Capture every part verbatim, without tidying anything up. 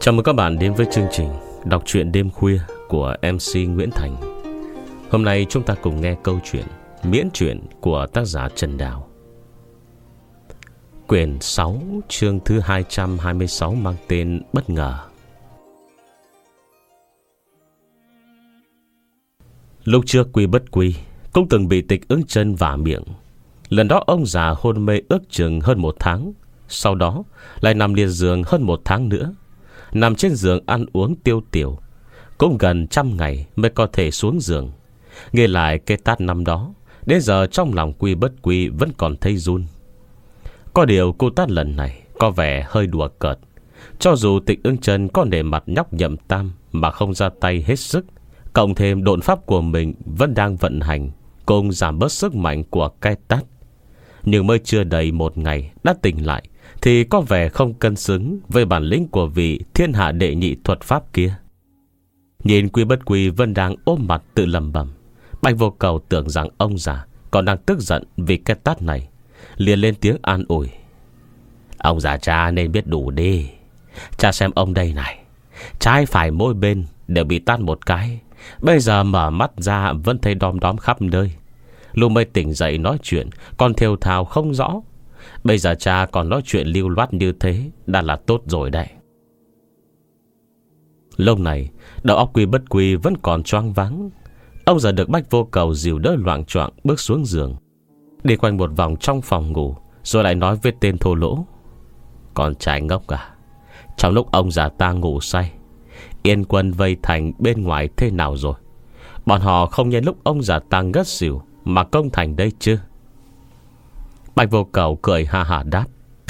Chào mừng các bạn đến với chương trình Đọc truyện đêm khuya của em xê Nguyễn Thành. Hôm nay chúng ta cùng nghe câu chuyện miễn truyện của tác giả Trần Đào. Quyển sáu, chương thứ hai trăm hai mươi sáu mang tên Bất Ngờ. Lúc trước Quy Bất Quy cũng từng bị Tịch Ưng Chân vả miệng. Lần đó ông già hôn mê ước chừng hơn một tháng. Sau đó lại nằm liệt giường hơn một tháng nữa, nằm trên giường ăn uống tiêu tiểu, cũng gần trăm ngày mới có thể xuống giường. Nghe lại cái tát năm đó, đến giờ trong lòng Quy Bất Quy vẫn còn thấy run. Có điều cô tát lần này có vẻ hơi đùa cợt. Cho dù Tịch Ưng Chân có nể mặt nhóc Nhậm Tam mà không ra tay hết sức, cộng thêm độn pháp của mình vẫn đang vận hành, cùng giảm bớt sức mạnh của cái tát, nhưng mới chưa đầy một ngày đã tỉnh lại thì có vẻ không cân xứng với bản lĩnh của vị thiên hạ đệ nhị thuật pháp kia. Nhìn Quy Bất Quy vẫn đang ôm mặt tự lẩm bẩm, Bạch Vô Cầu tưởng rằng ông già còn đang tức giận vì cái tát này, liền lên tiếng an ủi: "Ông già cha nên biết đủ đi. Cha xem ông đây này, trái phải mỗi bên đều bị tát một cái, bây giờ mở mắt ra vẫn thấy đom đóm khắp nơi. Lúc mới tỉnh dậy nói chuyện còn thều thào không rõ, bây giờ cha còn nói chuyện lưu loát như thế đã là tốt rồi đấy." Lúc này đầu óc Quy Bất Quy vẫn còn choáng váng. Ông giờ được Bạch Vô Cầu dìu đỡ loạng choạng bước xuống giường, đi quanh một vòng trong phòng ngủ, rồi lại nói với tên thô lỗ: "Con trai ngốc à, trong lúc ông già ta ngủ say, Yên quân vây thành bên ngoài thế nào rồi? Bọn họ không nhân lúc ông già ta ngất xỉu mà công thành đây chứ?" Bạch Vô Cầu cười ha ha đáp: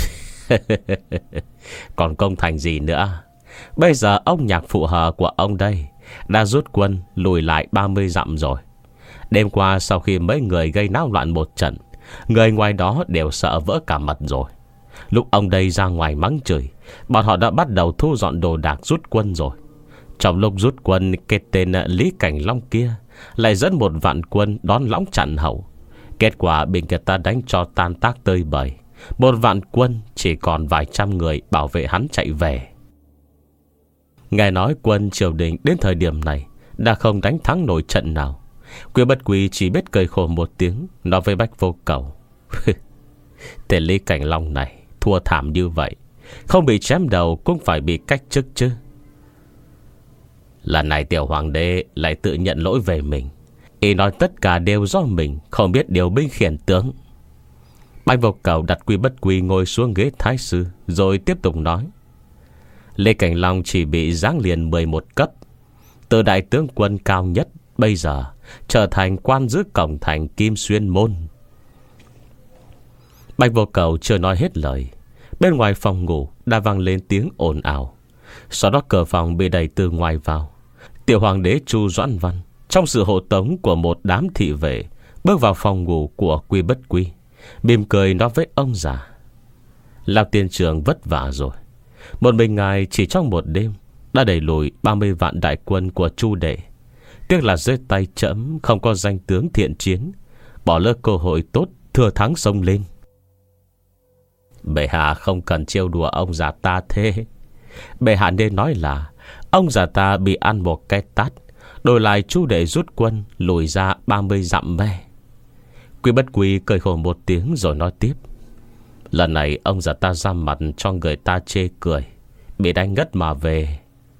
"Còn công thành gì nữa? Bây giờ ông nhạc phụ hờ của ông đây đã rút quân lùi lại ba mươi dặm rồi. Đêm qua sau khi mấy người gây náo loạn một trận, người ngoài đó đều sợ vỡ cả mật rồi. Lúc ông đây ra ngoài mắng chửi, bọn họ đã bắt đầu thu dọn đồ đạc rút quân rồi. Trong lúc rút quân, cái tên Lý Cảnh Long kia lại dẫn một vạn quân đón lõng chặn hậu. Kết quả bị người ta đánh cho tan tác tơi bời. Một vạn quân chỉ còn vài trăm người bảo vệ hắn chạy về." Nghe nói quân triều đình đến thời điểm này đã không đánh thắng nổi trận nào, Quy Bất Quy chỉ biết cười khổ một tiếng, nói với Bạch Vô Cầu: "Tên Lý Cảnh Long này thua thảm như vậy, không bị chém đầu cũng phải bị cách chức chứ." Lần này tiểu hoàng đế lại tự nhận lỗi về mình, y nói tất cả đều do mình không biết điều binh khiển tướng. Bạch Vô Cầu đặt Quy Bất Quy ngồi xuống ghế thái sư, rồi tiếp tục nói: "Lê Cảnh Long chỉ bị giáng liền mười một cấp, từ đại tướng quân cao nhất bây giờ trở thành quan giữ cổng thành Kim Xuyên Môn." Bạch Vô Cầu chưa nói hết lời, bên ngoài phòng ngủ đã vang lên tiếng ồn ào. Sau đó cửa phòng bị đẩy từ ngoài vào. Tiểu hoàng đế Chu Doãn Văn trong sự hộ tống của một đám thị vệ bước vào phòng ngủ của Quy Bất Quy, mỉm cười nói với ông già: "Lão tiên trưởng vất vả rồi. Một mình ngài chỉ trong một đêm đã đẩy lùi ba mươi vạn đại quân của Chu đệ. Tiếc là dưới tay trẫm không có danh tướng thiện chiến, bỏ lỡ cơ hội tốt thừa thắng xông lên." "Bệ hạ không cần trêu đùa ông già ta thế. Bệ hạ nên nói là ông già ta bị ăn một cái tát, đổi lại Chu đệ rút quân lùi ra ba mươi dặm về." Quy Bất Quy cười khổ một tiếng rồi nói tiếp: "Lần này ông già ta ra mặt cho người ta chê cười, bị đánh ngất mà về."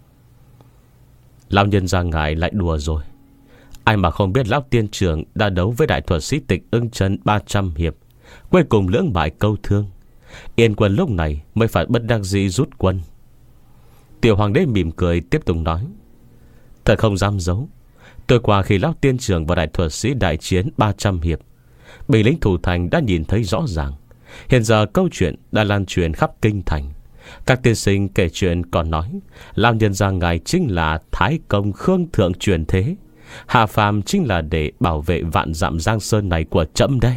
"Lão nhân gia ngài lại đùa rồi. Ai mà không biết lão tiên trưởng đã đấu với đại thuật sĩ Tịch Ưng Chân ba trăm hiệp, cuối cùng lưỡng bại câu thương. Yên quân lúc này mới phải bất đắc dĩ rút quân." Tiểu hoàng đế mỉm cười tiếp tục nói: "Thật không dám giấu, tôi qua khi lão tiên trưởng và đại thuật sĩ đại chiến ba trăm hiệp, binh lính thủ thành đã nhìn thấy rõ ràng. Hiện giờ câu chuyện đã lan truyền khắp kinh thành. Các tiên sinh kể chuyện còn nói lão nhân gia ngài chính là Thái Công Khương Thượng truyền thế, hạ phàm chính là để bảo vệ vạn dặm giang sơn này của trẫm đây."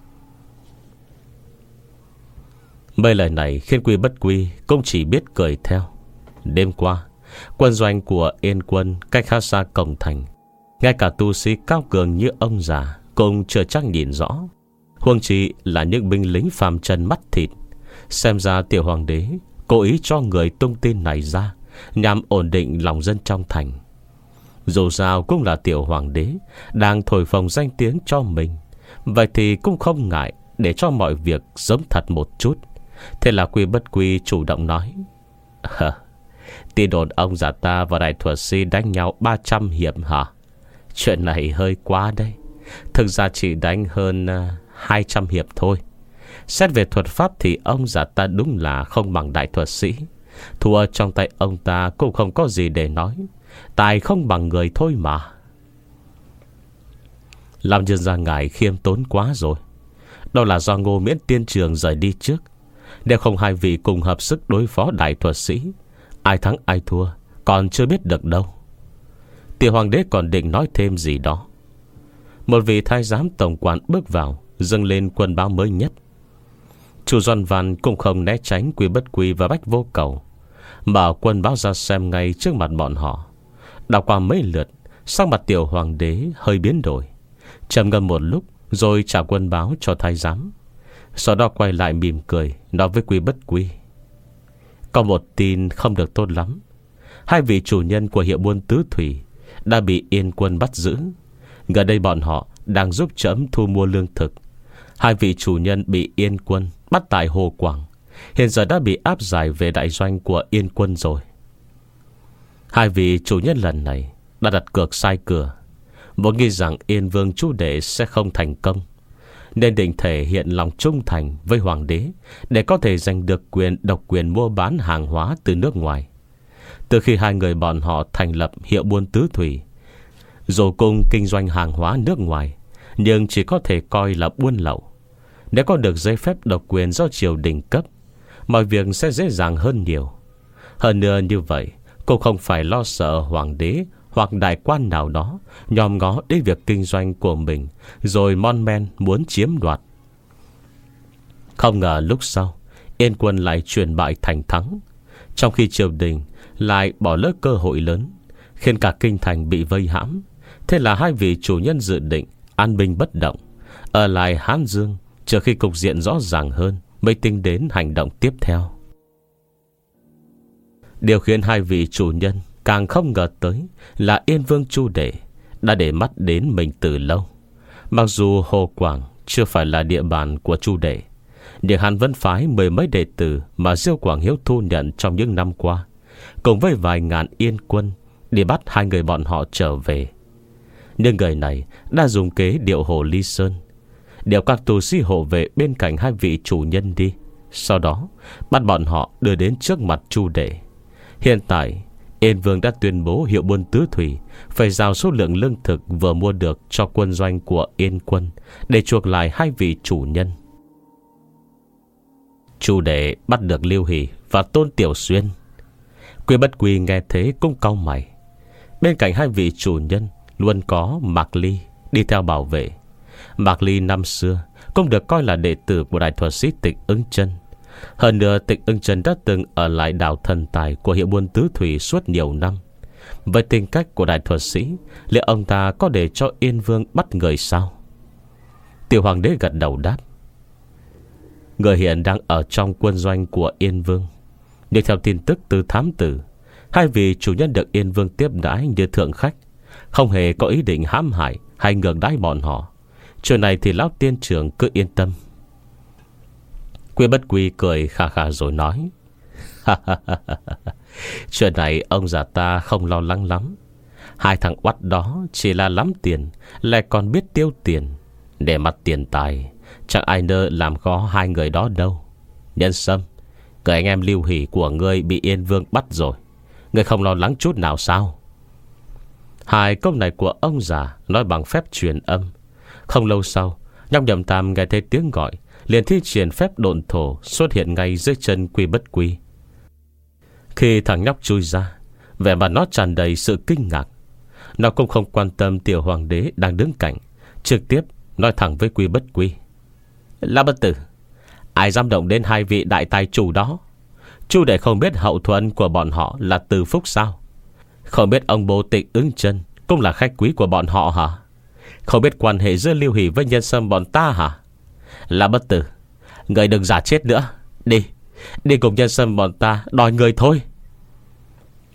Mấy lời này khiến Quy Bất Quy cũng chỉ biết cười theo. Đêm qua, quân doanh của Yên quân cách khá xa cổng thành, ngay cả tu sĩ cao cường như ông già cũng chưa chắc nhìn rõ, huống chi là những binh lính phàm trần mắt thịt. Xem ra tiểu hoàng đế cố ý cho người tung tin này ra nhằm ổn định lòng dân trong thành. Dù sao cũng là tiểu hoàng đế đang thổi phồng danh tiếng cho mình, vậy thì cũng không ngại để cho mọi việc giống thật một chút. Thế là Quy Bất Quy chủ động nói: tin đồn ông già ta và đại thuật sĩ đánh nhau ba trăm hiệp hả? Chuyện này hơi quá đấy. Thực ra chỉ đánh hơn uh, hai trăm hiệp thôi. Xét về thuật pháp thì ông già ta đúng là không bằng đại thuật sĩ. Thua trong tay ông ta cũng không có gì để nói. Tài không bằng người thôi mà. Làm nhân ra ngài khiêm tốn quá rồi. Đó là do Ngô Miễn tiên trường rời đi trước. Nếu không hai vị cùng hợp sức đối phó đại thuật sĩ, ai thắng ai thua còn chưa biết được đâu. Tiểu hoàng đế còn định nói thêm gì đó. Một vị thái giám tổng quản bước vào, dâng lên quân báo mới nhất. Chu Doan Văn cũng không né tránh Quy Bất Quy và Bách Vô Cầu, mở quân báo ra xem ngay trước mặt bọn họ. Đọc qua mấy lượt, sắc mặt tiểu hoàng đế hơi biến đổi, trầm ngâm một lúc rồi trả quân báo cho thái giám. Sau đó quay lại mỉm cười, nói với Quy Bất Quy: có một tin không được tốt lắm. Hai vị chủ nhân của hiệu buôn Tứ Thủy đã bị Yên quân bắt giữ. Gần đây bọn họ đang giúp trẫm thu mua lương thực. Hai vị chủ nhân bị Yên quân bắt tại Hồ Quảng, hiện giờ đã bị áp giải về đại doanh của Yên quân rồi. Hai vị chủ nhân lần này đã đặt cược sai cửa, vốn nghĩ rằng Yên vương Chu Đệ sẽ không thành công, nên định thể hiện lòng trung thành với hoàng đế để có thể giành được quyền độc quyền mua bán hàng hóa từ nước ngoài. Từ khi hai người bọn họ thành lập hiệu buôn Tứ Thủy, dù cùng kinh doanh hàng hóa nước ngoài, nhưng chỉ có thể coi là buôn lậu. Nếu có được giấy phép độc quyền do triều đình cấp, mọi việc sẽ dễ dàng hơn nhiều. Hơn nữa như vậy cũng không phải lo sợ hoàng đế hoặc đại quan nào đó nhòm ngó đến việc kinh doanh của mình, rồi mon men muốn chiếm đoạt. Không ngờ lúc sau Yên quân lại chuyển bại thành thắng, trong khi triều đình lại bỏ lỡ cơ hội lớn, khiến cả kinh thành bị vây hãm. Thế là hai vị chủ nhân dự định an binh bất động, ở lại Hán Dương chờ khi cục diện rõ ràng hơn mới tính đến hành động tiếp theo. Điều khiến hai vị chủ nhân càng không ngờ tới là Yên vương Chu Đệ đã để mắt đến mình từ lâu. Mặc dù Hồ Quảng chưa phải là địa bàn của Chu Đệ, nhưng hắn vẫn phái mười mấy đệ tử mà Diêu Quảng Hiếu thu nhận trong những năm qua, cùng với vài ngàn Yên quân đi bắt hai người bọn họ trở về. Nhưng người này đã dùng kế điệu Hồ Ly Sơn, điều các tù sĩ hộ vệ bên cạnh hai vị chủ nhân đi, sau đó bắt bọn họ đưa đến trước mặt Chu Đệ. Hiện tại Yên vương đã tuyên bố hiệu buôn Tứ Thủy phải giao số lượng lương thực vừa mua được cho quân doanh của Yên quân để chuộc lại hai vị chủ nhân. Chu Đệ bắt được Lưu Hỷ và Tôn Tiểu Xuyên. Quy Bất Quy nghe thế cũng cau mày. Bên cạnh hai vị chủ nhân luôn có Mạc Ly đi theo bảo vệ. Mạc Ly năm xưa cũng được coi là đệ tử của đại thuật sĩ Tịch Ưng Chân. Hơn nữa Tịch Ưng Chân đã từng ở lại đảo thần tài của hiệu buôn Tứ Thủy suốt nhiều năm. Với tính cách của đại thuật sĩ, liệu ông ta có để cho Yên vương bắt người sao? Tiểu hoàng đế gật đầu đáp: người hiện đang ở trong quân doanh của Yên vương. Nhưng theo tin tức từ thám tử, hai vị chủ nhân được Yên vương tiếp đãi như thượng khách, không hề có ý định hãm hại hay ngược đãi bọn họ. Chuyện này thì lão tiên trưởng cứ yên tâm. Quy Bất Quy cười khà khà rồi nói: chuyện này ông già ta không lo lắng lắm. Hai thằng oắt đó chỉ là lắm tiền, lại còn biết tiêu tiền. Để mặt tiền tài, chẳng ai nỡ làm khó hai người đó đâu. Nhân Sâm, người anh em Lưu Hỷ của ngươi bị Yên vương bắt rồi, ngươi không lo lắng chút nào sao? Hai câu này của ông già nói bằng phép truyền âm. Không lâu sau, Nhóc Nhậm Tam nghe thấy tiếng gọi, liền thi triển phép độn thổ xuất hiện ngay dưới chân Quy Bất Quy. Khi thằng nhóc chui ra, vẻ mặt nó tràn đầy sự kinh ngạc. Nó cũng không quan tâm tiểu hoàng đế đang đứng cạnh, trực tiếp nói thẳng với Quy Bất Quy: Lão bất tử, ai dám động đến hai vị đại tài chủ đó? Chu Đệ không biết hậu thuẫn của bọn họ là Từ Phúc sao? Không biết ông bố Tịch Ứng Chân cũng là khách quý của bọn họ hả? Không biết quan hệ giữa Lưu Hỷ với Nhân Sâm bọn ta hả? Là bất tử, người đừng giả chết nữa. Đi, đi cùng Nhân Sâm bọn ta đòi người thôi.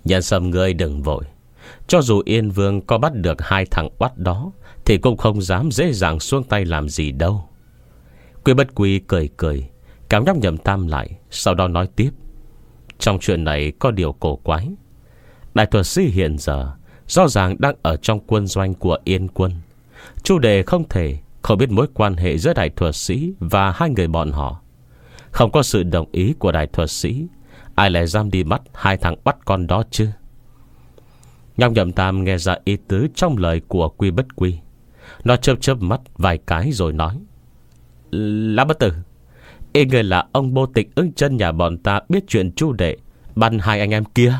Nhân Sâm ngươi đừng vội. Cho dù Yên Vương có bắt được hai thằng oắt đó thì cũng không dám dễ dàng xuống tay làm gì đâu. Quy Bất Quy cười cười, kéo nhóc Nhậm Tam lại, sau đó nói tiếp. Trong chuyện này có điều cổ quái. Đại thuật sĩ hiện giờ rõ ràng đang ở trong quân doanh của Yên quân. Chu Đề không thể không biết mối quan hệ giữa đại thuật sĩ và hai người bọn họ. Không có sự đồng ý của đại thuật sĩ, ai lại dám đi bắt hai thằng bắt con đó chứ? Nhóc Nhậm Tam nghe ra ý tứ trong lời của Quy Bất Quy. Nó chớp chớp mắt vài cái rồi nói. Lã Bất Tử, ý người là ông Bô Tịch Ứng Chân nhà bọn ta biết chuyện Chu Đệ bắn hai anh em kia.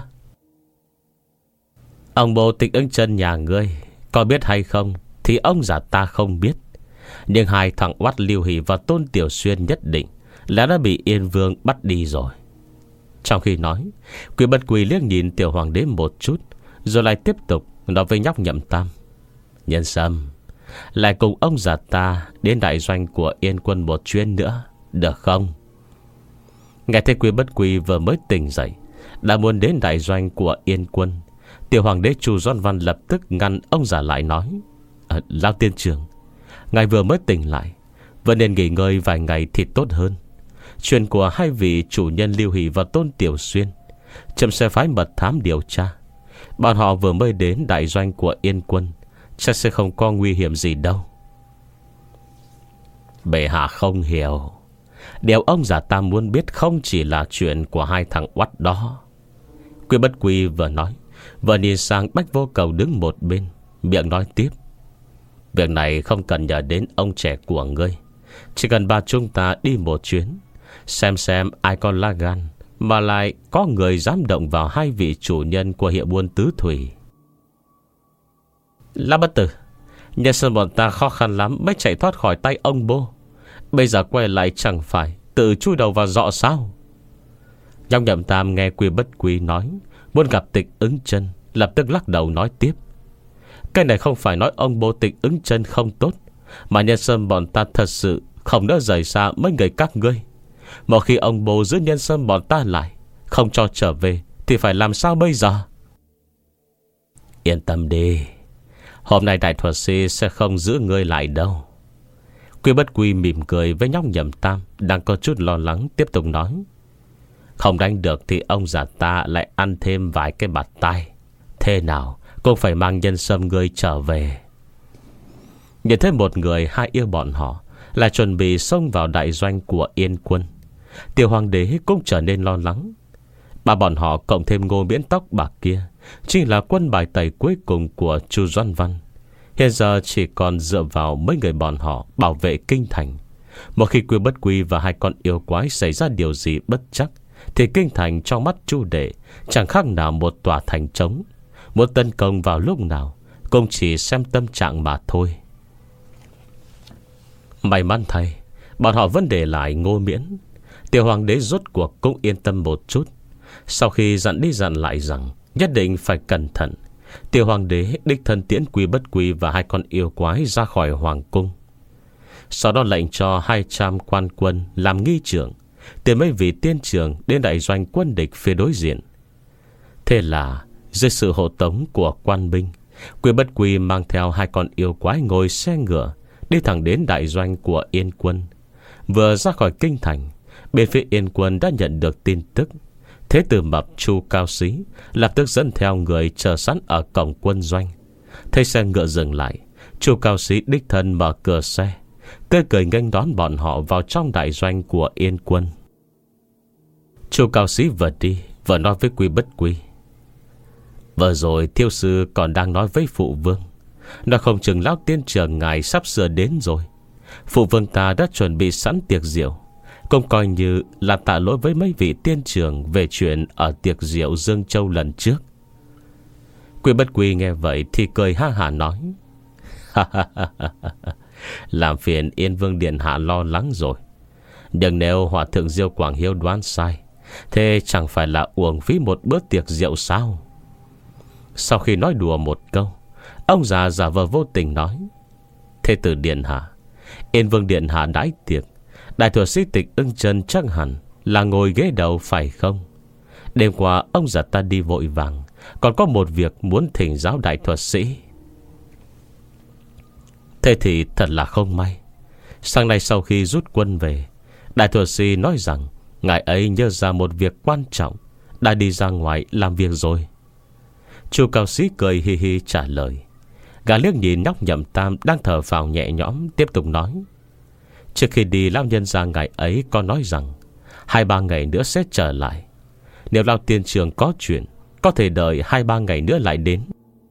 Ông Bô Tịch Ứng Chân nhà ngươi có biết hay không thì ông già ta không biết. Nhưng hai thằng oát Lưu Hỷ và Tôn Tiểu Xuyên nhất định là đã bị Yên Vương bắt đi rồi. Trong khi nói, Quy Bất Quy liếc nhìn Tiểu Hoàng đế một chút, rồi lại tiếp tục nói với nhóc Nhậm Tam. Nhân Sâm, lại cùng ông già ta đến đại doanh của Yên quân một chuyến nữa, được không? Nghe thấy Quy Bất Quy vừa mới tỉnh dậy đã muốn đến đại doanh của Yên quân, Tiểu Hoàng đế Chu Doãn Văn lập tức ngăn ông già lại nói. à, Lão tiên trưởng, ngài vừa mới tỉnh lại, vẫn nên nghỉ ngơi vài ngày thì tốt hơn. Chuyện của hai vị chủ nhân Lưu Hỷ và Tôn Tiểu Xuyên chậm sẽ phái mật thám điều tra. Bọn họ vừa mới đến đại doanh của Yên quân, chắc sẽ không có nguy hiểm gì đâu. Bệ hạ không hiểu. Điều ông già ta muốn biết không chỉ là chuyện của hai thằng oắt đó. Quy Bất Quy vừa nói vừa nhìn sang Bách Vô Cầu đứng một bên, miệng nói tiếp. Việc này không cần nhờ đến ông trẻ của ngươi, chỉ cần ba chúng ta đi một chuyến, xem xem ai có lá gan mà lại có người dám động vào hai vị chủ nhân của hiệu buôn tứ thủy. Lã Bất Tử, nhân sơn bọn ta khó khăn lắm mới chạy thoát khỏi tay ông Bô, bây giờ quay lại chẳng phải tự chui đầu vào giọ sao? Nhóc Nhậm Tam nghe Quy Bất Quy nói muốn gặp Tịch Ứng Chân, lập tức lắc đầu nói tiếp. Cái này không phải nói ông Bô Tịch Ứng Chân không tốt, mà nhân sơn bọn ta thật sự không đỡ rời xa mấy người các ngươi. Một khi ông Bô giữ nhân sơn bọn ta lại, không cho trở về, thì phải làm sao bây giờ? Yên tâm đi, hôm nay đại thuật sĩ sẽ không giữ ngươi lại đâu. Quy Bất Quy mỉm cười với nhóc Nhậm Tam đang có chút lo lắng, tiếp tục nói. Không đánh được thì ông già ta lại ăn thêm vài cái bạt tai. Thế nào cũng phải mang nhân sâm ngươi trở về. Nhìn thấy một người hai yêu bọn họ lại chuẩn bị xông vào đại doanh của Yên quân, Tiểu Hoàng đế cũng trở nên lo lắng. Ba bọn họ cộng thêm Ngô Miễn tóc bạc kia chính là quân bài tẩy cuối cùng của Chu Doãn Văn. Hiện giờ chỉ còn dựa vào mấy người bọn họ bảo vệ kinh thành. Một khi Quy Bất Quy và hai con yêu quái xảy ra điều gì bất chắc, thì kinh thành trong mắt Chu Đệ chẳng khác nào một tòa thành trống. Muốn tấn công vào lúc nào cũng chỉ xem tâm trạng mà thôi. May mắn thay, bọn họ vẫn để lại Ngô Miễn. Tiểu Hoàng đế rốt cuộc cũng yên tâm một chút. Sau khi dặn đi dặn lại rằng nhất định phải cẩn thận, Tiểu Hoàng đế đích thân tiễn Quy Bất Quy và hai con yêu quái ra khỏi hoàng cung. Sau đó lệnh cho hai trăm quan quân làm nghi trưởng, tìm mấy vị tiên trưởng đến đại doanh quân địch phía đối diện. Thế là dưới sự hộ tống của quan binh, Quy Bất Quy mang theo hai con yêu quái ngồi xe ngựa đi thẳng đến đại doanh của Yên quân. Vừa ra khỏi kinh thành, bên phía Yên quân đã nhận được tin tức. Thế tử mập Chu Cao Xí lập tức dẫn theo người chờ sẵn ở cổng quân doanh. Thấy xe ngựa dừng lại, Chu Cao Xí đích thân mở cửa xe, tươi cười nghênh đón bọn họ vào trong đại doanh của Yên quân. Chu Cao Xí vừa đi vừa nói với Quy Bất Quy. Vừa rồi thiếu sư còn đang nói với phụ vương, nó không chừng lão tiên trưởng ngài sắp sửa đến rồi. Phụ vương ta đã chuẩn bị sẵn tiệc rượu, cũng coi như là tạ lỗi với mấy vị tiên trưởng về chuyện ở tiệc rượu Dương Châu lần trước. Quy Bất Quy nghe vậy thì cười ha hả nói. Làm phiền Yên Vương điện hạ lo lắng rồi. Nhưng nếu Hòa thượng Diêu Quảng Hiếu đoán sai, thế chẳng phải là uổng phí một bữa tiệc rượu sao? Sau khi nói đùa một câu, ông già giả vờ vô tình nói. Thế tử điện hạ, Yên Vương điện hạ đãi tiệc, đại thuật sĩ Tịch Ưng Chân chắc hẳn là ngồi ghế đầu phải không? Đêm qua ông già ta đi vội vàng, Còn có một việc muốn thỉnh giáo đại thuật sĩ. Thế thì thật là không may. Sáng nay sau khi rút quân về, đại thuật sĩ nói rằng ngài ấy nhớ ra một việc quan trọng, đã đi ra ngoài làm việc rồi. Chu cao sĩ cười hi hi trả lời. Gã liếc nhìn nhóc Nhậm Tam đang thở phào nhẹ nhõm, tiếp tục nói. Trước khi đi, lão nhân gia ngài ấy có nói rằng Hai ba ngày nữa sẽ trở lại. Nếu lão tiên trường có chuyện, có thể đợi hai ba ngày nữa lại đến.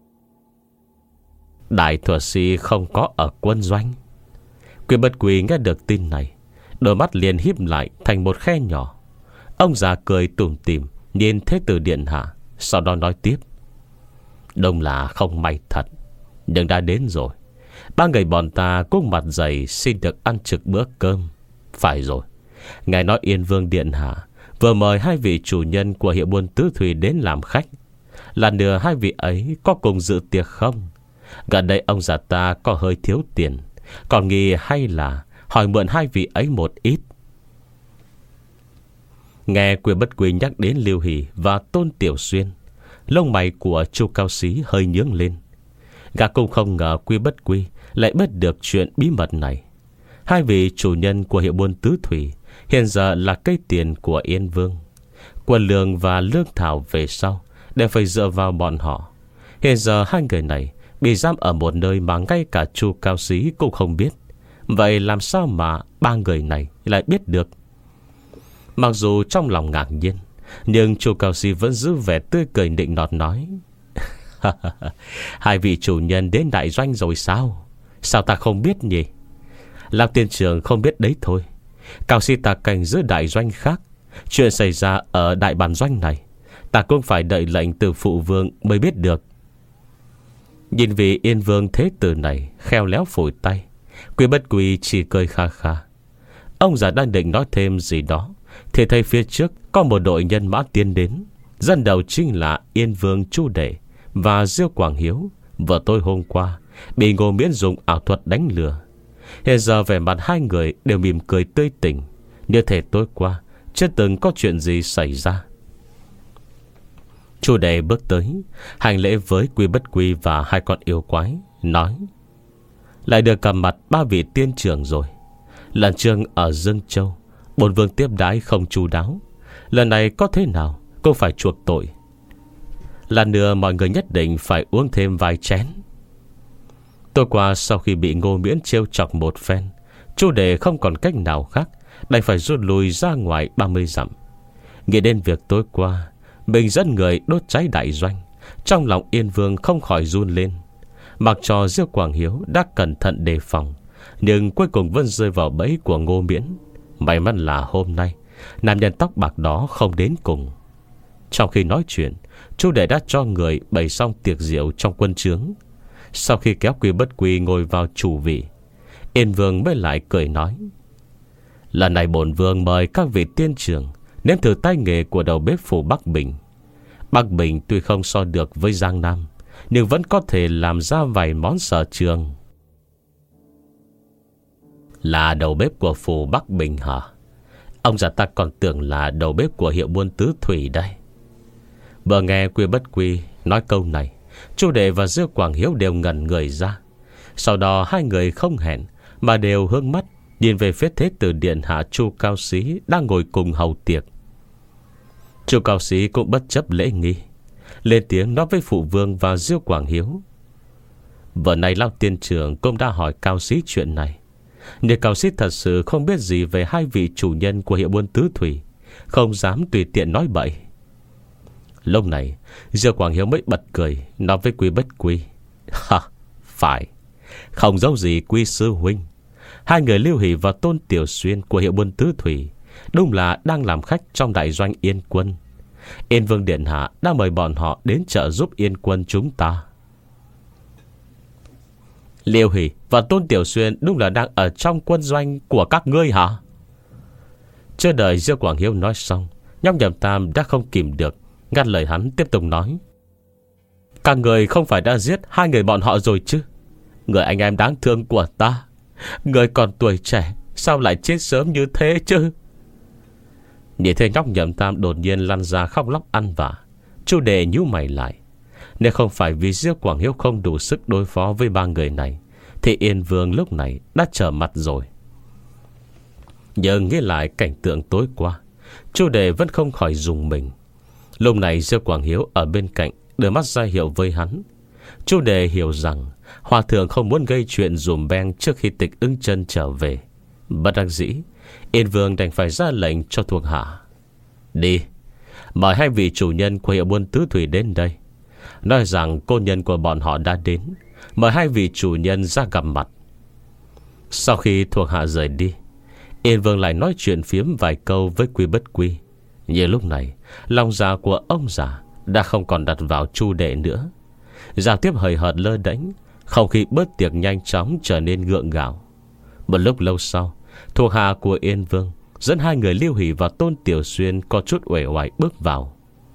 Đại thuật sĩ không có ở quân doanh. Quy Bất Quy nghe được tin này, đôi mắt liền híp lại thành một khe nhỏ. Ông già cười tủm tỉm nhìn Thế tử điện hạ, sau đó nói tiếp. Đông là không may thật, nhưng đã đến rồi. Ba người bọn ta cũng mặt dày xin được ăn trực bữa cơm. Phải rồi, ngài nói Yên Vương điện hạ vừa mời hai vị chủ nhân của hiệu buôn tứ thủy đến làm khách. Là nửa hai vị ấy có cùng dự tiệc không? Gần đây ông già ta có hơi thiếu tiền, còn nghĩ hay là hỏi mượn hai vị ấy một ít. Nghe Quy Bất Quy nhắc đến Lưu Hỷ và Tôn Tiểu Xuyên, lông mày của Chu cao sĩ hơi nhướng lên. Gã cũng không ngờ Quy Bất Quy lại biết được chuyện bí mật này. Hai vị chủ nhân của hiệu buôn tứ thủy hiện giờ là cây tiền của Yên Vương. Quân lương và lương thảo về sau đều phải dựa vào bọn họ. Hiện giờ hai người này bị giam ở một nơi mà ngay cả Chu cao sĩ cũng không biết. Vậy làm sao mà ba người này lại biết được? Mặc dù trong lòng ngạc nhiên, nhưng Chu cao sĩ vẫn giữ vẻ tươi cười nịnh nọt nói. Hai vị chủ nhân đến đại doanh rồi sao? Sao ta không biết nhỉ? Làm tiên trưởng không biết đấy thôi. Cao sĩ ta canh giữ đại doanh khác. Chuyện xảy ra ở đại bản doanh này, ta cũng phải đợi lệnh từ phụ vương mới biết được. Nhìn vị Yên Vương thế tử này khéo léo phủi tay, Quy Bất Quy chỉ cười kha kha. Ông già đang định nói thêm gì đó thì thấy phía trước có một đội nhân mã tiến đến. Dẫn đầu chính là Yên Vương Chu Đệ và Diêu Quảng Hiếu, vừa tối hôm qua bị Ngô Miễn dùng ảo thuật đánh lừa. Hiện giờ vẻ mặt hai người đều mỉm cười tươi tỉnh, như thể tối qua chưa từng có chuyện gì xảy ra. Chu Đệ bước tới hành lễ với Quy Bất Quy và hai con yêu quái, nói. Lại được gặp mặt ba vị tiên trưởng rồi. Lần trước ở Dương Châu, bổn vương tiếp đãi không chu đáo, lần này có thế nào cũng phải chuộc tội. Lần nữa mọi người nhất định phải uống thêm vài chén. Tối qua sau khi bị Ngô Miễn trêu chọc một phen, Chu Đệ không còn cách nào khác, đành phải rút lui ra ngoài ba mươi dặm. Nghĩ đến việc tối qua mình dẫn người đốt cháy đại doanh, trong lòng Yên Vương không khỏi run lên. Mặc cho Diêu Quảng Hiếu đã cẩn thận đề phòng, nhưng cuối cùng vẫn rơi vào bẫy của Ngô Miễn. May mắn là hôm nay nam nhân tóc bạc đó không đến cùng. Trong khi nói chuyện, Chu Đệ đã cho người bày xong tiệc rượu trong quân trướng. Sau khi kéo Quy Bất Quy ngồi vào chủ vị, Yên Vương mới lại cười nói. Lần này bổn vương mời các vị tiên trưởng nếm thử tay nghề của đầu bếp phủ Bắc Bình. Bắc Bình tuy không so được với Giang Nam, nhưng vẫn có thể làm ra vài món sở trường. Là đầu bếp của phủ Bắc Bình hả? Ông già ta còn tưởng là đầu bếp của hiệu buôn tứ thủy đây. Vừa nghe Quy Bất Quy nói câu này, Chu Đệ và Diêu Quảng Hiếu đều ngẩn người ra. Sau đó hai người không hẹn mà đều hướng mắt nhìn về phía thế tử điện hạ Chu cao sĩ đang ngồi cùng hầu tiệc. Chu cao sĩ cũng bất chấp lễ nghi, lên tiếng nói với phụ vương và Diêu Quảng Hiếu. Vừa nay lão tiên trưởng cũng đã hỏi cao sĩ chuyện này, nhưng cao sĩ thật sự không biết gì về hai vị chủ nhân của hiệu buôn tứ thủy, không dám tùy tiện nói bậy. Lúc này Diêu Quảng Hiếu mới bật cười, nói với Quy Bất Quy. Ha, phải, không giấu gì Quy sư huynh. Hai người Lưu Hỷ và Tôn Tiểu Xuyên của hiệu buôn tứ thủy đúng là đang làm khách trong đại doanh Yên quân. Yên Vương điện hạ đã mời bọn họ đến trợ giúp Yên quân chúng ta. Lưu Hỷ và Tôn Tiểu Xuyên đúng là đang ở trong quân doanh của các ngươi hả? Chưa đợi Diêu Quảng Hiếu nói xong, nhóc Nhậm Tam đã không kìm được, ngắt lời hắn tiếp tục nói. Các người không phải đã giết hai người bọn họ rồi chứ? Người anh em đáng thương của ta, người còn tuổi trẻ, sao lại chết sớm như thế chứ? Nhìn thấy nhóc Nhậm Tam đột nhiên lăn ra khóc lóc ăn vạ, Chu Đệ nhíu mày lại, Nếu không phải vì Diêu Quảng Hiếu không đủ sức đối phó với ba người này, thì Yên Vương lúc này đã trở mặt rồi. Nhưng nghĩ lại cảnh tượng tối qua, Chu Đề vẫn không khỏi rùng mình. Lúc này Diêu Quảng Hiếu ở bên cạnh đưa mắt ra hiệu với hắn. Chu Đề hiểu rằng Hòa thượng không muốn gây chuyện dùm beng trước khi Tịch Ưng Chân trở về. Bất đắc dĩ, Yên Vương đành phải ra lệnh cho thuộc hạ: đi, mời hai vị chủ nhân của hiệu buôn tứ thủy đến đây, nói rằng cô nhân của bọn họ đã đến, mời hai vị chủ nhân ra gặp mặt. Sau khi thuộc hạ rời đi, Yên Vương lại nói chuyện phiếm vài câu với Quy Bất Quy. Như lúc này, lòng dạ của ông già đã không còn đặt vào Chu Đệ nữa. Giao tiếp hời hợt lơ đễnh, không khí bớt tiệc nhanh chóng trở nên gượng gạo. Một lúc lâu sau, thuộc hạ của Yên Vương dẫn hai người Lưu Hỷ và Tôn Tiểu Xuyên có chút uể oải bước vào.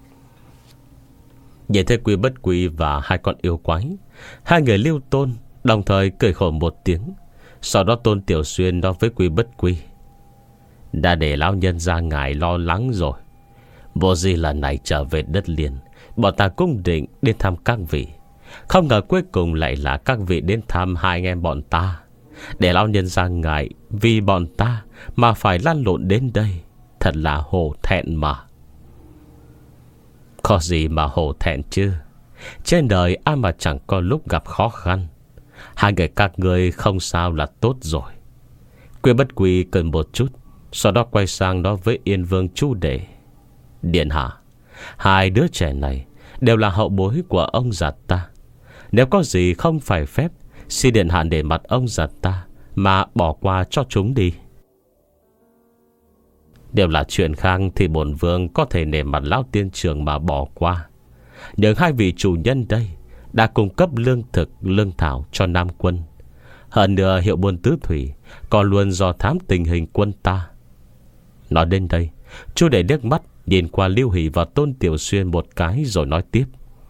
Nhìn thấy Quy Bất Quy và hai con yêu quái, hai người Lưu Tôn đồng thời cười khổ một tiếng. Sau đó Tôn Tiểu Xuyên nói với Quy Bất Quy: đã để lão nhân ra ngài lo lắng rồi. Vô gì lần này trở về đất liền, bọn ta cũng định đến thăm các vị, không ngờ cuối cùng lại là các vị đến thăm hai anh em bọn ta. Để lão nhân ra ngài vì bọn ta mà phải lăn lộn đến đây, thật là hổ thẹn mà. Có gì mà hổ thẹn chứ, trên đời ai mà chẳng có lúc gặp khó khăn. Hai người các ngươi không sao là tốt rồi. Quy Bất Quy cười một chút, sau đó quay sang nói với Yên Vương Chu Đệ: điện hạ, hai đứa trẻ này đều là hậu bối của ông già ta. Nếu có gì không phải phép, xin điện hạ để mặt ông già ta mà bỏ qua cho chúng đi. Đều là chuyện khác thì bổn vương có thể nể mặt lão tiên trưởng mà bỏ qua. Nhưng hai vị chủ nhân đây đã cung cấp lương thực, lương thảo cho Nam quân. Hơn nữa hiệu buôn tứ thủy còn luôn do thám tình hình quân ta. Nói đến đây, Chu Đệ liếc mắt nhìn qua Lưu Hỷ và Tôn Tiểu Xuyên một cái rồi nói tiếp: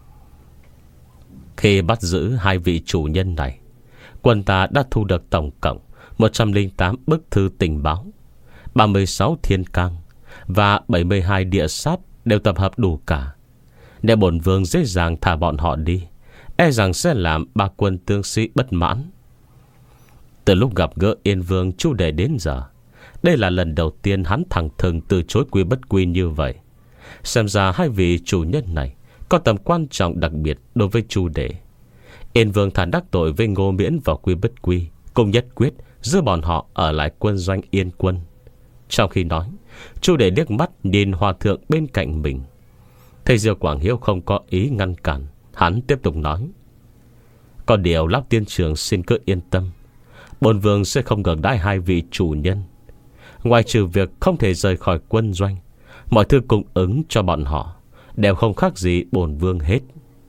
khi bắt giữ hai vị chủ nhân này, quân ta đã thu được tổng cộng một trăm lẻ tám bức thư tình báo, ba mươi sáu thiên cang và bảy mươi hai địa sát đều tập hợp đủ cả. Để bổn vương dễ dàng thả bọn họ đi, e rằng sẽ làm ba quân tướng sĩ bất mãn. Từ lúc gặp gỡ Yên Vương Chu Đệ đến giờ, đây là lần đầu tiên hắn thẳng thừng từ chối Quy Bất Quy như vậy. Xem ra hai vị chủ nhân này có tầm quan trọng đặc biệt đối với Chu Đệ. Yên Vương thà đắc tội với Ngô Miễn và Quy Bất Quy, cùng nhất quyết giữ bọn họ ở lại quân doanh Yên Quân. Trong khi nói, Chu Đệ liếc mắt nhìn hòa thượng bên cạnh mình. Thấy Diêu Quảng Hiếu không có ý ngăn cản, hắn tiếp tục nói: có điều lão tiên trưởng xin cứ yên tâm, bổn vương sẽ không ngược đãi hai vị chủ nhân. Ngoài trừ việc không thể rời khỏi quân doanh, mọi thứ cung ứng cho bọn họ đều không khác gì bổn vương hết.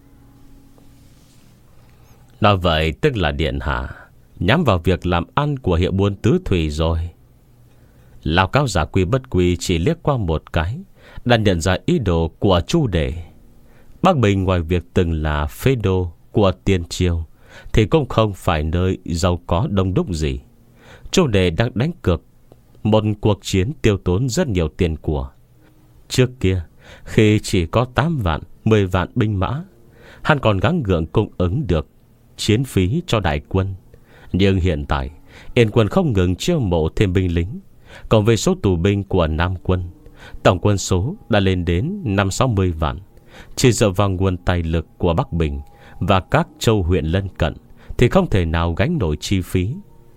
Nói vậy tức là điện hạ nhắm vào việc làm ăn của hiệu buôn tứ thủy rồi. Lão cáo giả Quy Bất Quy chỉ liếc qua một cái đã nhận ra ý đồ của Chu Đệ. Bắc Bình ngoài việc từng là phế đô của Tiên Triều thì cũng không phải nơi giàu có đông đúc gì. Chu Đệ đang đánh cược một cuộc chiến tiêu tốn rất nhiều tiền của. Trước kia, khi chỉ có tám vạn, mười vạn binh mã, hắn còn gắng gượng cung ứng được chiến phí cho đại quân. Nhưng hiện tại, Yên Quân không ngừng chiêu mộ thêm binh lính. Còn về số tù binh của Nam quân, tổng quân số đã lên đến năm sáu mươi vạn. Chỉ dựa vào nguồn tài lực của Bắc Bình và các châu huyện lân cận thì không thể nào gánh nổi chi phí.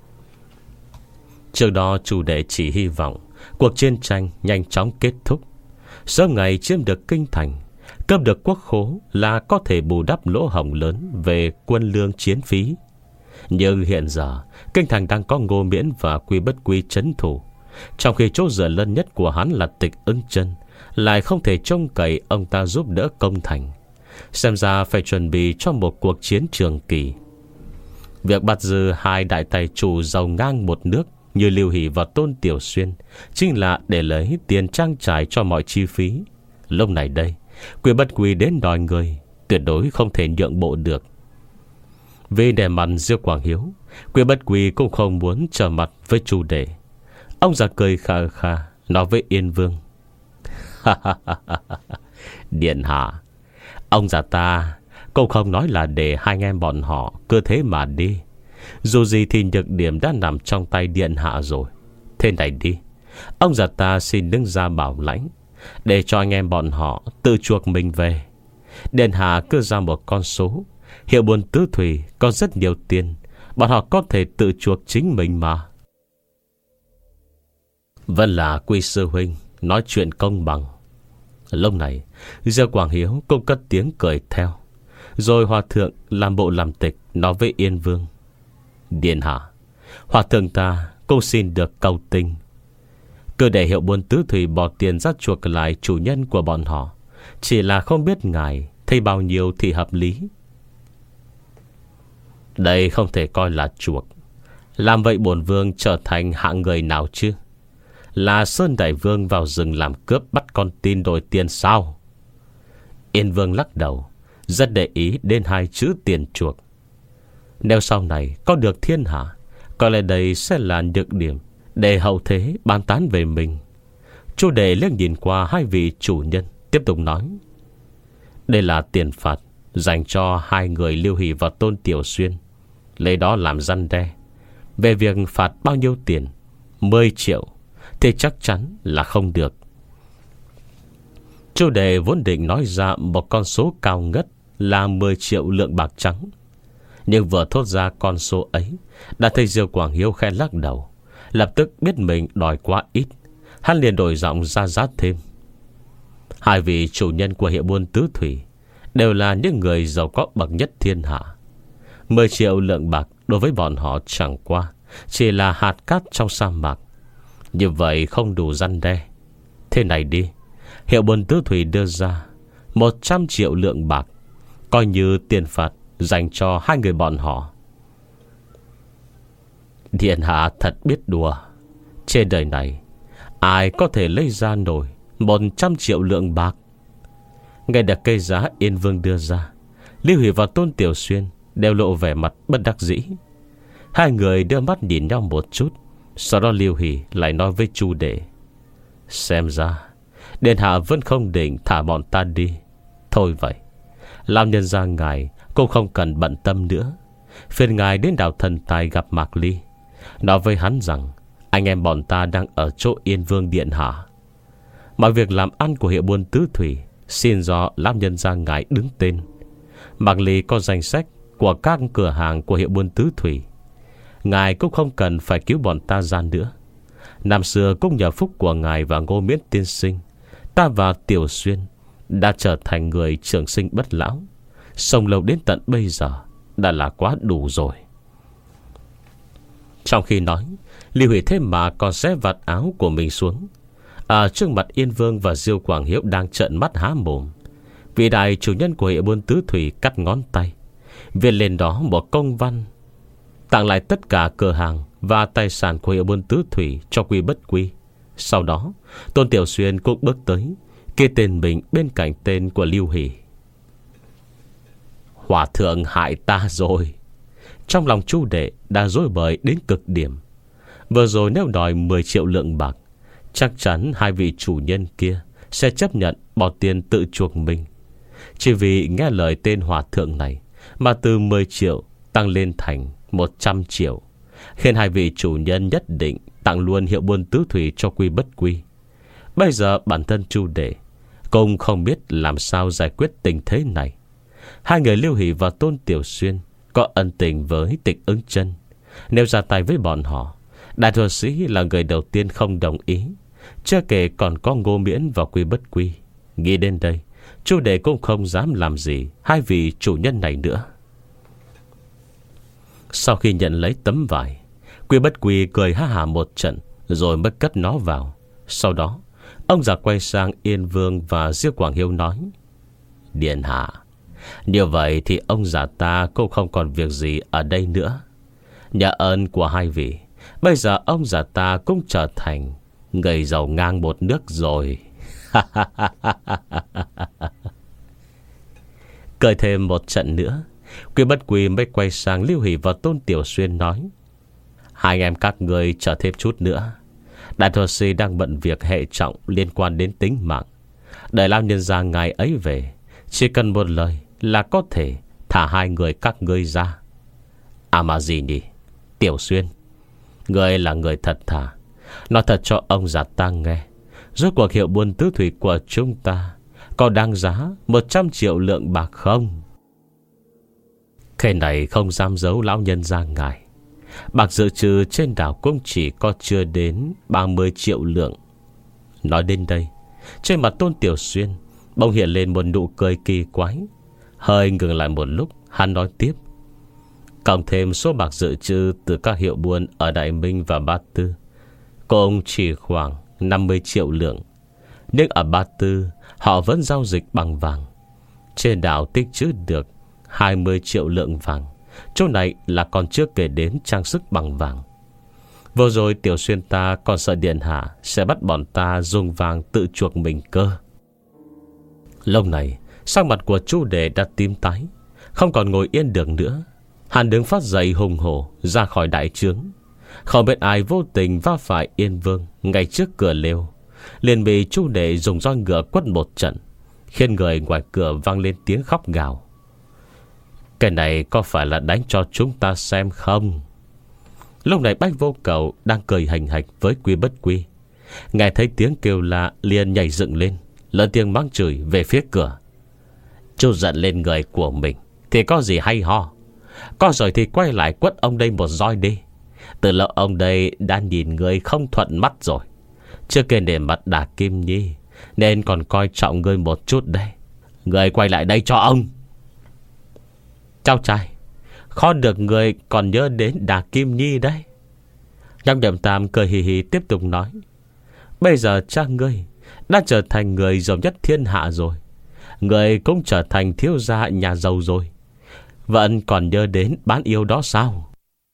Trước đó Chu Đệ chỉ hy vọng cuộc chiến tranh nhanh chóng kết thúc, sớm ngày chiếm được kinh thành, cướp được quốc khố là có thể bù đắp lỗ hổng lớn về quân lương chiến phí. Nhưng hiện giờ kinh thành đang có Ngô Miễn và Quy Bất Quy trấn thủ, trong khi chỗ dựa lớn nhất của hắn là Tịch Ưng Chân lại không thể trông cậy ông ta giúp đỡ công thành. Xem ra phải chuẩn bị cho một cuộc chiến trường kỳ. Việc bắt giữ hai đại tài chủ giàu ngang một nước như Lưu Hỷ và Tôn Tiểu Xuyên chính là để lấy tiền trang trải cho mọi chi phí. Lúc này đây, Quy Bất Quy đến đòi người, tuyệt đối không thể nhượng bộ được. Vì để mặt Diêu Quảng Hiếu, Quy Bất Quy cũng không muốn trở mặt với Chu Đệ. Ông già cười kha kha nói với Yên Vương: điện hạ, ông già ta Cũng không nói là để hai anh em bọn họ cứ thế mà đi. Dù gì thì nhược điểm đã nằm trong tay điện hạ rồi. Thế này đi, ông già ta xin đứng ra bảo lãnh, để cho anh em bọn họ tự chuộc mình về. Điện hạ cứ ra một con số. Hiệu buôn tứ thủy có rất nhiều tiền, bọn họ có thể tự chuộc chính mình mà. Vẫn là Quy sư huynh nói chuyện công bằng. Lúc này Diêu Quảng Hiếu cũng cất tiếng cười theo. Rồi hòa thượng làm bộ làm tịch nói với Yên Vương: Điện hạ, hòa thượng ta cũng xin được cầu tình, cứ để hiệu buôn tứ thủy bỏ tiền ra chuộc lại chủ nhân của bọn họ. Chỉ là không biết ngài thấy bao nhiêu thì hợp lý. Đây không thể coi là chuộc. Làm vậy bổn vương trở thành hạng người nào chứ? Là Sơn Đại Vương vào rừng làm cướp bắt con tin đổi tiền sao? Yên Vương lắc đầu, rất để ý đến hai chữ tiền chuộc. Nếu sau này có được thiên hạ, có lẽ đây sẽ là nhược điểm để hậu thế bàn tán về mình. Chu Đệ liếc nhìn qua hai vị chủ nhân, tiếp tục nói: Đây là tiền phạt dành cho hai người Lưu Hỷ và Tôn Tiểu Xuyên, lấy đó làm răn đe. Về việc phạt bao nhiêu tiền, mười triệu, thì chắc chắn là không được. Chu Đệ vốn định nói ra một con số cao ngất là mười triệu lượng bạc trắng, nhưng vừa thốt ra con số ấy, đã thấy Diêu Quảng Hiếu khẽ lắc đầu. Lập tức biết mình đòi quá ít, hắn liền đổi giọng ra giá thêm. Hai vị chủ nhân của hiệu buôn tứ thủy đều là những người giàu có bậc nhất thiên hạ. Mười triệu lượng bạc đối với bọn họ chẳng qua chỉ là hạt cát trong sa mạc. Như vậy không đủ răn đe. Thế này đi, hiệu buôn tứ thủy đưa ra một trăm triệu lượng bạc, coi như tiền phạt dành cho hai người bọn họ. Điện hạ thật biết đùa. Trên đời này ai có thể lấy ra nổi một trăm triệu lượng bạc? Nghe được cây giá Yên Vương đưa ra, Lưu Hỷ và Tôn Tiểu Xuyên đều lộ vẻ mặt bất đắc dĩ. Hai người đưa mắt nhìn nhau một chút. Sau đó Lưu Hỷ lại nói với Chu Đệ: Xem ra điện hạ vẫn không định thả bọn ta đi. Thôi vậy, làm nhân gia ngài cũng không cần bận tâm nữa. Phiền ngài đến đảo Thần Tài gặp Mạc Ly, nói với hắn rằng anh em bọn ta đang ở chỗ Yên Vương điện hạ. Mọi việc làm ăn của hiệu buôn tứ thủy xin do làm nhân gia ngài đứng tên. Mạc Ly có danh sách của các cửa hàng của hiệu buôn tứ thủy. Ngài cũng không cần phải cứu bọn ta ra nữa. Năm xưa cũng nhờ phúc của ngài và Ngô Miễn tiên sinh, ta và Tiểu Xuyên đã trở thành người trường sinh bất lão, sống lâu đến tận bây giờ đã là quá đủ rồi. Trong khi nói, Lưu Hỷ thế mà còn xé vạt áo của mình xuống. Ở trước mặt Yên Vương và Diêu Quảng Hiếu đang trợn mắt há mồm, vị đại chủ nhân của hiệu buôn tứ thủy cắt ngón tay, viết lên đó một công văn tặng lại tất cả cửa hàng và tài sản của hiệu buôn tứ thủy cho Quy Bất Quy. Sau đó Tôn Tiểu Xuyên cũng bước tới, kê tên mình bên cạnh tên của Lưu Hỷ. Hòa thượng hại ta rồi. Trong lòng Chu Đệ đã rối bời đến cực điểm. Vừa rồi nếu đòi mười triệu lượng bạc, chắc chắn hai vị chủ nhân kia sẽ chấp nhận bỏ tiền tự chuộc mình. Chỉ vì nghe lời tên hòa thượng này mà từ mười triệu tăng lên thành một trăm triệu, khiến hai vị chủ nhân nhất định tặng luôn hiệu buôn tứ thủy cho Quy Bất Quy. Bây giờ bản thân Chu Đệ cũng không biết làm sao giải quyết tình thế này. Hai người Lưu Hỷ và Tôn Tiểu Xuyên có ân tình với Tịch Ứng Chân. Nếu ra tay với bọn họ, đại thuật sĩ là người đầu tiên không đồng ý, chưa kể còn có Ngô Miễn và Quy Bất Quy. Nghĩ đến đây, Chu Đệ cũng không dám làm gì hai vị chủ nhân này nữa. Sau khi nhận lấy tấm vải, Quy Bất Quy cười ha hả một trận, rồi mới cất nó vào. Sau đó ông già quay sang Yên Vương và Diêu Quảng Hiếu nói: Điện hạ, như vậy thì ông già ta cũng không còn việc gì ở đây nữa. Nhờ ơn của hai vị, bây giờ ông già ta cũng trở thành người giàu ngang một nước rồi. Cười thêm một trận nữa, Quy Bất Quy mới quay sang Lưu Hỷ và Tôn Tiểu Xuyên nói: Hai anh em các người chờ thêm chút nữa. Đại thuật sĩ đang bận việc hệ trọng liên quan đến tính mạng. Đợi lão nhân gia ngài ấy về, chỉ cần một lời là có thể thả hai người các ngươi ra. À mà gì nhỉ? Tiểu Xuyên, ngươi là người thật thà. Nói thật cho ông già ta nghe, rốt cuộc hiệu buôn tứ thủy của chúng ta có đáng giá một trăm triệu lượng bạc không? Cái này không dám giấu lão nhân ra ngài. Bạc dự trừ trên đảo cũng chỉ có chưa đến ba mươi triệu lượng. Nói đến đây, trên mặt Tôn Tiểu Xuyên bỗng hiện lên một nụ cười kỳ quái. Hơi ngừng lại một lúc, hắn nói tiếp: cộng thêm số bạc dự trữ từ các hiệu buôn ở Đại Minh và Ba Tư, cũng chỉ khoảng năm mươi triệu lượng. Nhưng ở Ba Tư, họ vẫn giao dịch bằng vàng. Trên đảo tích trữ được hai mươi triệu lượng vàng. Chỗ này là còn chưa kể đến trang sức bằng vàng. Vừa rồi Tiểu Xuyên ta còn sợ điện hạ sẽ bắt bọn ta dùng vàng tự chuộc mình cơ. Lúc này sắc mặt của Chu Đệ đã tím tái, không còn ngồi yên được nữa. Hắn đứng phát dậy hùng hổ ra khỏi đại trướng. Không biết ai vô tình va phải Yên Vương ngay trước cửa lều, liền bị Chu Đệ dùng roi ngựa quất một trận, khiến người ngoài cửa vang lên tiếng khóc gào. Cái này có phải là đánh cho chúng ta xem không? Lúc này Bách Vô Cầu đang cười hành hạch với Quy Bất Quy, nghe thấy tiếng kêu la liền nhảy dựng lên, lớn tiếng mắng chửi về phía cửa. Chú giận lên người của mình thì có gì hay ho? Có rồi thì quay lại quất ông đây một roi đi. Từ lâu ông đây đã nhìn người không thuận mắt rồi. Chưa kể để mặt Đả Kim Nhi, nên còn coi trọng ngươi một chút đây. Người quay lại đây cho ông. Cháu trai, khó được người còn nhớ đến Đả Kim Nhi đấy. Nhâm Điểm Tam cười hì hì tiếp tục nói: bây giờ cha ngươi đã trở thành người giàu nhất thiên hạ rồi. Người cũng trở thành thiếu gia nhà giàu rồi, vẫn còn nhớ đến bán yêu đó sao?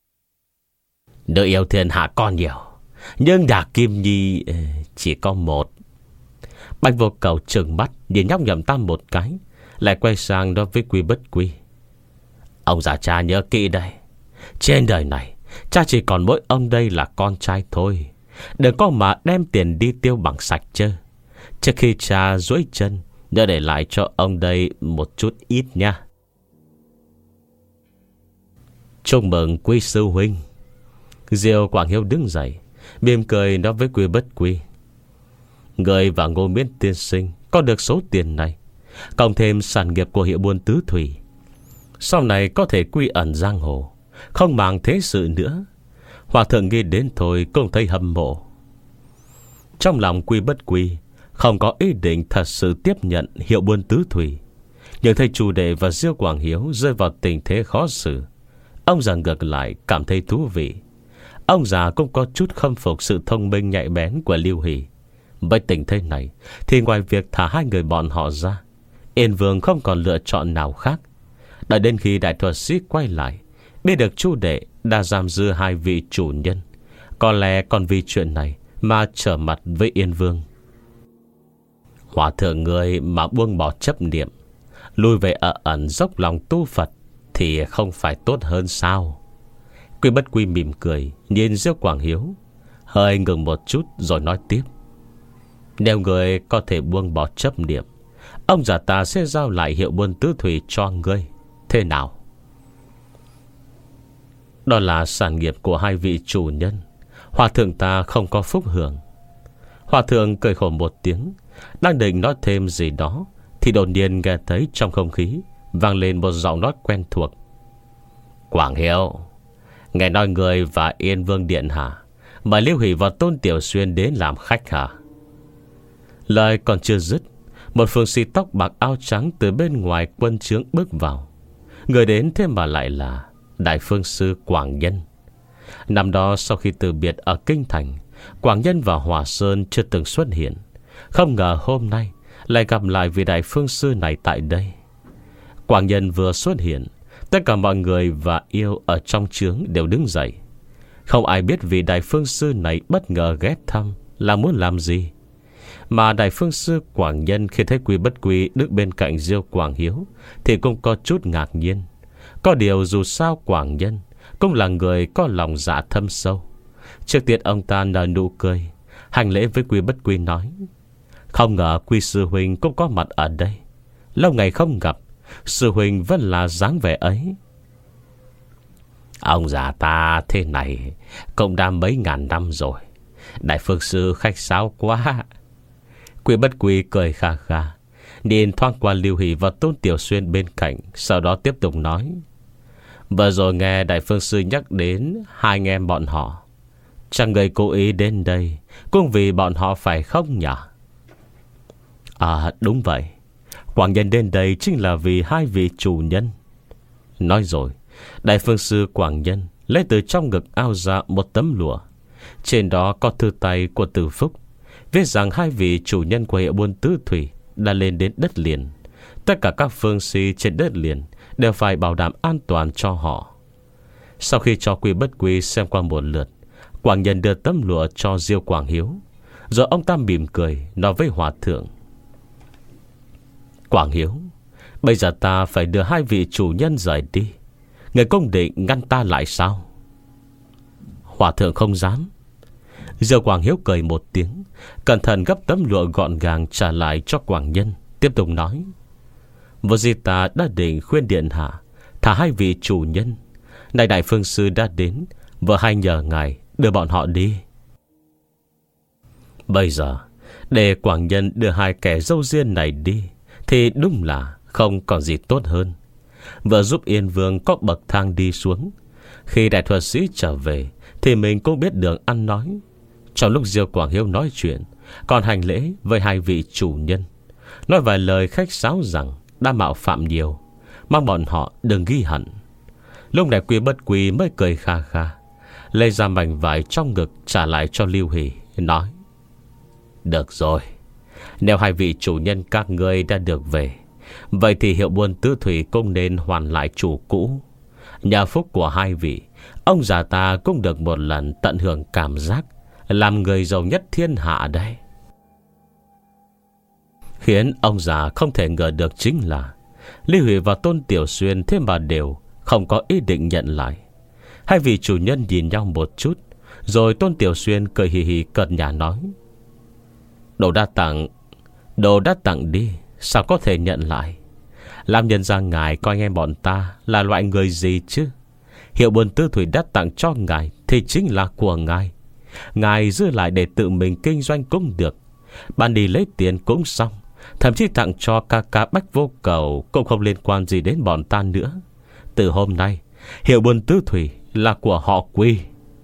Nữ yêu thiên hạ còn nhiều, nhưng Đả Kim Nhi chỉ có một. Bạch Vô Cầu trừng mắt nhìn nhóc Nhậm Tam một cái, lại quay sang nói với Quy Bất Quy: ông già cha nhớ kỹ đây, trên đời này cha chỉ còn mỗi ông đây là con trai thôi. Đừng có mà đem tiền đi tiêu bằng sạch chứ. Trước khi cha duỗi chân, nhớ để lại cho ông đây một chút ít nha. Chúc mừng Quy sư huynh. Diêu Quảng Hiếu đứng dậy, mỉm cười nói với Quy Bất Quy: người và Ngô Miễn tiên sinh có được số tiền này, cộng thêm sản nghiệp của hiệu buôn tứ thủy, sau này có thể quy ẩn giang hồ, không màng thế sự nữa. Hòa thượng nghĩ đến thôi cũng thấy hâm mộ. Trong lòng Quy Bất Quy không có ý định thật sự tiếp nhận hiệu buôn tứ thủy, nhưng thấy Chu Đệ và Diêu Quảng Hiếu rơi vào tình thế khó xử, ông già ngược lại cảm thấy thú vị. Ông già cũng có chút khâm phục sự thông minh nhạy bén của Lưu Hỷ. Với tình thế này thì ngoài việc thả hai người bọn họ ra, Yên Vương không còn lựa chọn nào khác. Đợi đến khi đại thuật sĩ quay lại, biết được Chu Đệ đã giam giữ hai vị chủ nhân, có lẽ còn vì chuyện này mà trở mặt với Yên Vương. Hòa thượng người mà buông bỏ chấp niệm, lui về ở ẩn dốc lòng tu Phật, thì không phải tốt hơn sao? Quy Bất Quy mỉm cười nhìn Diêu Quảng Hiếu, hơi ngừng một chút rồi nói tiếp: nếu người có thể buông bỏ chấp niệm, ông già ta sẽ giao lại hiệu buôn tứ thủy cho ngươi. Thế nào? Đó là sản nghiệp của hai vị chủ nhân, hòa thượng ta không có phúc hưởng. Hòa thượng cười khổ một tiếng, đang định nói thêm gì đó thì đột nhiên nghe thấy trong không khí vang lên một giọng nói quen thuộc: Quảng Hiếu, nghe nói người và Yên Vương điện hạ mời Lưu Hỷ và Tôn Tiểu Xuyên đến làm khách hả? Lời còn chưa dứt, một phương sĩ tóc bạc áo trắng từ bên ngoài quân trướng bước vào. Người đến thế mà lại là Đại Phương Sư Quảng Nhân. Năm đó sau khi từ biệt ở Kinh Thành, Quảng Nhân và Hòa Sơn chưa từng xuất hiện. Không ngờ hôm nay lại gặp lại vị Đại Phương Sư này tại đây. Quảng Nhân vừa xuất hiện, tất cả mọi người và yêu ở trong trướng đều đứng dậy. Không ai biết vị Đại Phương Sư này bất ngờ ghé thăm là muốn làm gì. Mà Đại Phương Sư Quảng Nhân khi thấy Quy Bất Quy đứng bên cạnh Diêu Quảng Hiếu thì cũng có chút ngạc nhiên. Có điều dù sao Quảng Nhân cũng là người có lòng dạ thâm sâu. Trước tiên ông ta nở nụ cười, hành lễ với Quy Bất Quy nói: không ngờ Quy sư huynh cũng có mặt ở đây. Lâu ngày không gặp, sư huynh vẫn là dáng vẻ ấy. Ông già ta thế này cũng đã mấy ngàn năm rồi. Đại phương sư khách sáo quá. Quý Bất Quy cười kha kha, nhìn thoáng qua Lưu Hỷ và Tôn Tiểu Xuyên bên cạnh, sau đó tiếp tục nói: Vừa rồi nghe Đại phương sư nhắc đến hai anh em bọn họ, chẳng người cố ý đến đây cũng vì bọn họ phải không nhỉ? À đúng vậy, Quảng Nhân đến đây chính là vì hai vị chủ nhân. Nói rồi, Đại phương sư Quảng Nhân lấy từ trong ngực ao ra một tấm lụa. Trên đó có thư tay của Từ Phúc, viết rằng hai vị chủ nhân của hiệu buôn tứ thủy đã lên đến đất liền. Tất cả các phương sĩ trên đất liền đều phải bảo đảm an toàn cho họ. Sau khi cho Quý Bất Quy xem qua một lượt, Quảng Nhân đưa tấm lụa cho Diêu Quảng Hiếu. Rồi ông ta mỉm cười nói với hòa thượng: Quảng Hiếu, bây giờ ta phải đưa hai vị chủ nhân rời đi. Người công định ngăn ta lại sao? Hòa thượng không dám. Diêu Quảng Hiếu cười một tiếng, cẩn thận gấp tấm lụa gọn gàng trả lại cho Quảng Nhân, tiếp tục nói: Vô di ta đã định khuyên điện hạ thả hai vị chủ nhân. Nay Đại phương sư đã đến, vợ hay nhờ ngài đưa bọn họ đi. Bây giờ để Quảng Nhân đưa hai kẻ dâu riêng này đi thì đúng là không còn gì tốt hơn. Vừa giúp Yên Vương có bậc thang đi xuống, khi đại thuật sĩ trở về thì mình cũng biết đường ăn nói. Trong lúc Diêu Quảng Hiếu nói chuyện, còn hành lễ với hai vị chủ nhân, nói vài lời khách sáo rằng đã mạo phạm nhiều, mong bọn họ đừng ghi hận. Lúc này Quý Bất Quy mới cười kha kha, lấy ra mảnh vải trong ngực trả lại cho Lưu Hỷ, nói: Được rồi, nếu hai vị chủ nhân các ngươi đã được về, vậy thì hiệu buôn tứ thủy cũng nên hoàn lại chủ cũ. Nhờ phúc của hai vị, ông già ta cũng được một lần tận hưởng cảm giác làm người giàu nhất thiên hạ đây. Khiến ông già không thể ngờ được chính là Lý Hủy và Tôn Tiểu Xuyên thế mà đều không có ý định nhận lại. Hai vị chủ nhân nhìn nhau một chút, rồi Tôn Tiểu Xuyên cười hì hì cợt nhả nói: Đồ đã tặng, đồ đã tặng đi, sao có thể nhận lại? Làm nhân ra ngài coi anh em bọn ta là loại người gì chứ? Hiệu buôn tứ thủy đã tặng cho ngài thì chính là của ngài. Ngài giữ lại để tự mình kinh doanh cũng được, ban đi lấy tiền cũng xong. Thậm chí tặng cho ca ca Bách Vô Cầu cũng không liên quan gì đến bọn ta nữa. Từ hôm nay, hiệu buôn tứ thủy là của họ Quy.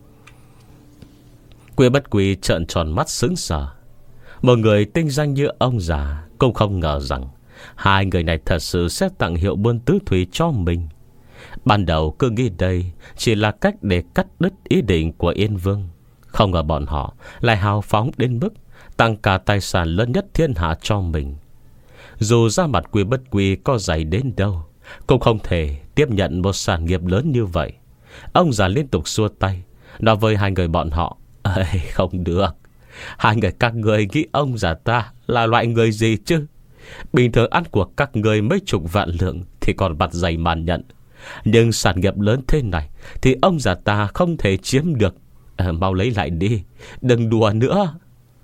Quý Bất Quy trợn tròn mắt sững sờ. Một người tinh danh như ông già cũng không ngờ rằng hai người này thật sự sẽ tặng hiệu buôn tứ thủy cho mình. Ban đầu cứ nghĩ đây chỉ là cách để cắt đứt ý định của Yên Vương, không ngờ bọn họ lại hào phóng đến mức tặng cả tài sản lớn nhất thiên hạ cho mình. Dù ra mặt Quý Bất Quy có dày đến đâu, cũng không thể tiếp nhận một sản nghiệp lớn như vậy. Ông già liên tục xua tay, nói với hai người bọn họ: Ê, không được. Hai người các người nghĩ ông già ta là loại người gì chứ? Bình thường ăn của các người mấy chục vạn lượng thì còn mặt dày màn nhận, nhưng sản nghiệp lớn thế này thì ông già ta không thể chiếm được. à, Mau lấy lại đi, đừng đùa nữa.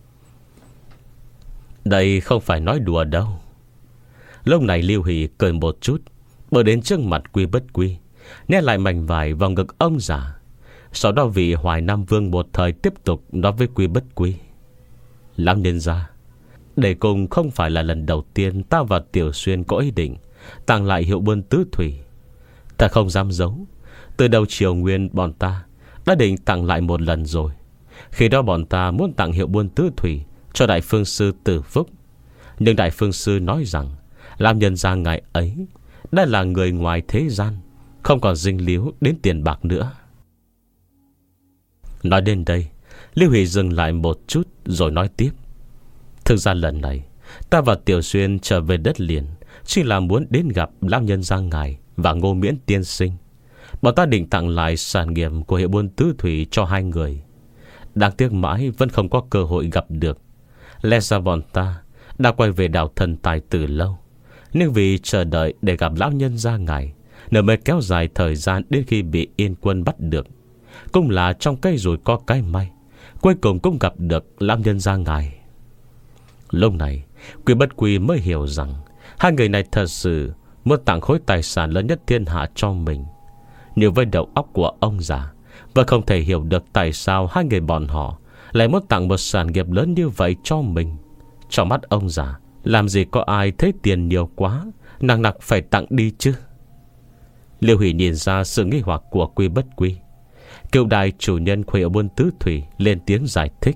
Đây không phải nói đùa đâu. Lúc này Lưu Hỷ cười một chút, bước đến trước mặt Quý Bất Quy, nhét lại mảnh vải vào ngực ông già. Sau đó vị Hoài Nam Vương một thời tiếp tục nói với Quý Bất Quy: Lắm nhân ra, để cùng không phải là lần đầu tiên ta và Tiểu Xuyên có ý định tặng lại hiệu buôn tứ thủy. Ta không dám giấu, từ đầu Triều Nguyên bọn ta đã định tặng lại một lần rồi. Khi đó bọn ta muốn tặng hiệu buôn tứ thủy cho Đại phương sư Từ Phúc, nhưng Đại phương sư nói rằng làm nhân ra ngài ấy đã là người ngoài thế gian, không còn dính líu đến tiền bạc nữa. Nói đến đây, Lưu Hỷ dừng lại một chút rồi nói tiếp: Thực ra lần này ta và Tiểu Xuyên trở về đất liền chỉ là muốn đến gặp lão nhân gia ngài và Ngô Miễn tiên sinh. Bọn ta định tặng lại sản nghiệp của hiệu buôn tứ thủy cho hai người. Đáng tiếc mãi vẫn không có cơ hội gặp được. Lẽ ra bọn ta đã quay về đảo Thần Tài từ lâu, nhưng vì chờ đợi để gặp lão nhân gia ngài nên mới kéo dài thời gian đến khi bị Yên quân bắt được. Cũng là trong cây rồi có cái may, cuối cùng cũng gặp được lão nhân gia ngài. Lúc này Quý Bất Quy mới hiểu rằng hai người này thật sự muốn tặng khối tài sản lớn nhất thiên hạ cho mình. Nhưng với đầu óc của ông già vẫn không thể hiểu được tại sao hai người bọn họ lại muốn tặng một sản nghiệp lớn như vậy cho mình. Trong mắt ông già, làm gì có ai thấy tiền nhiều quá nặng nặc phải tặng đi chứ. Liêu Hỷ nhìn ra sự nghi hoặc của Quy Bất Quy. Kiều đại chủ nhân Khuê Buôn Tứ Thủy lên tiếng giải thích.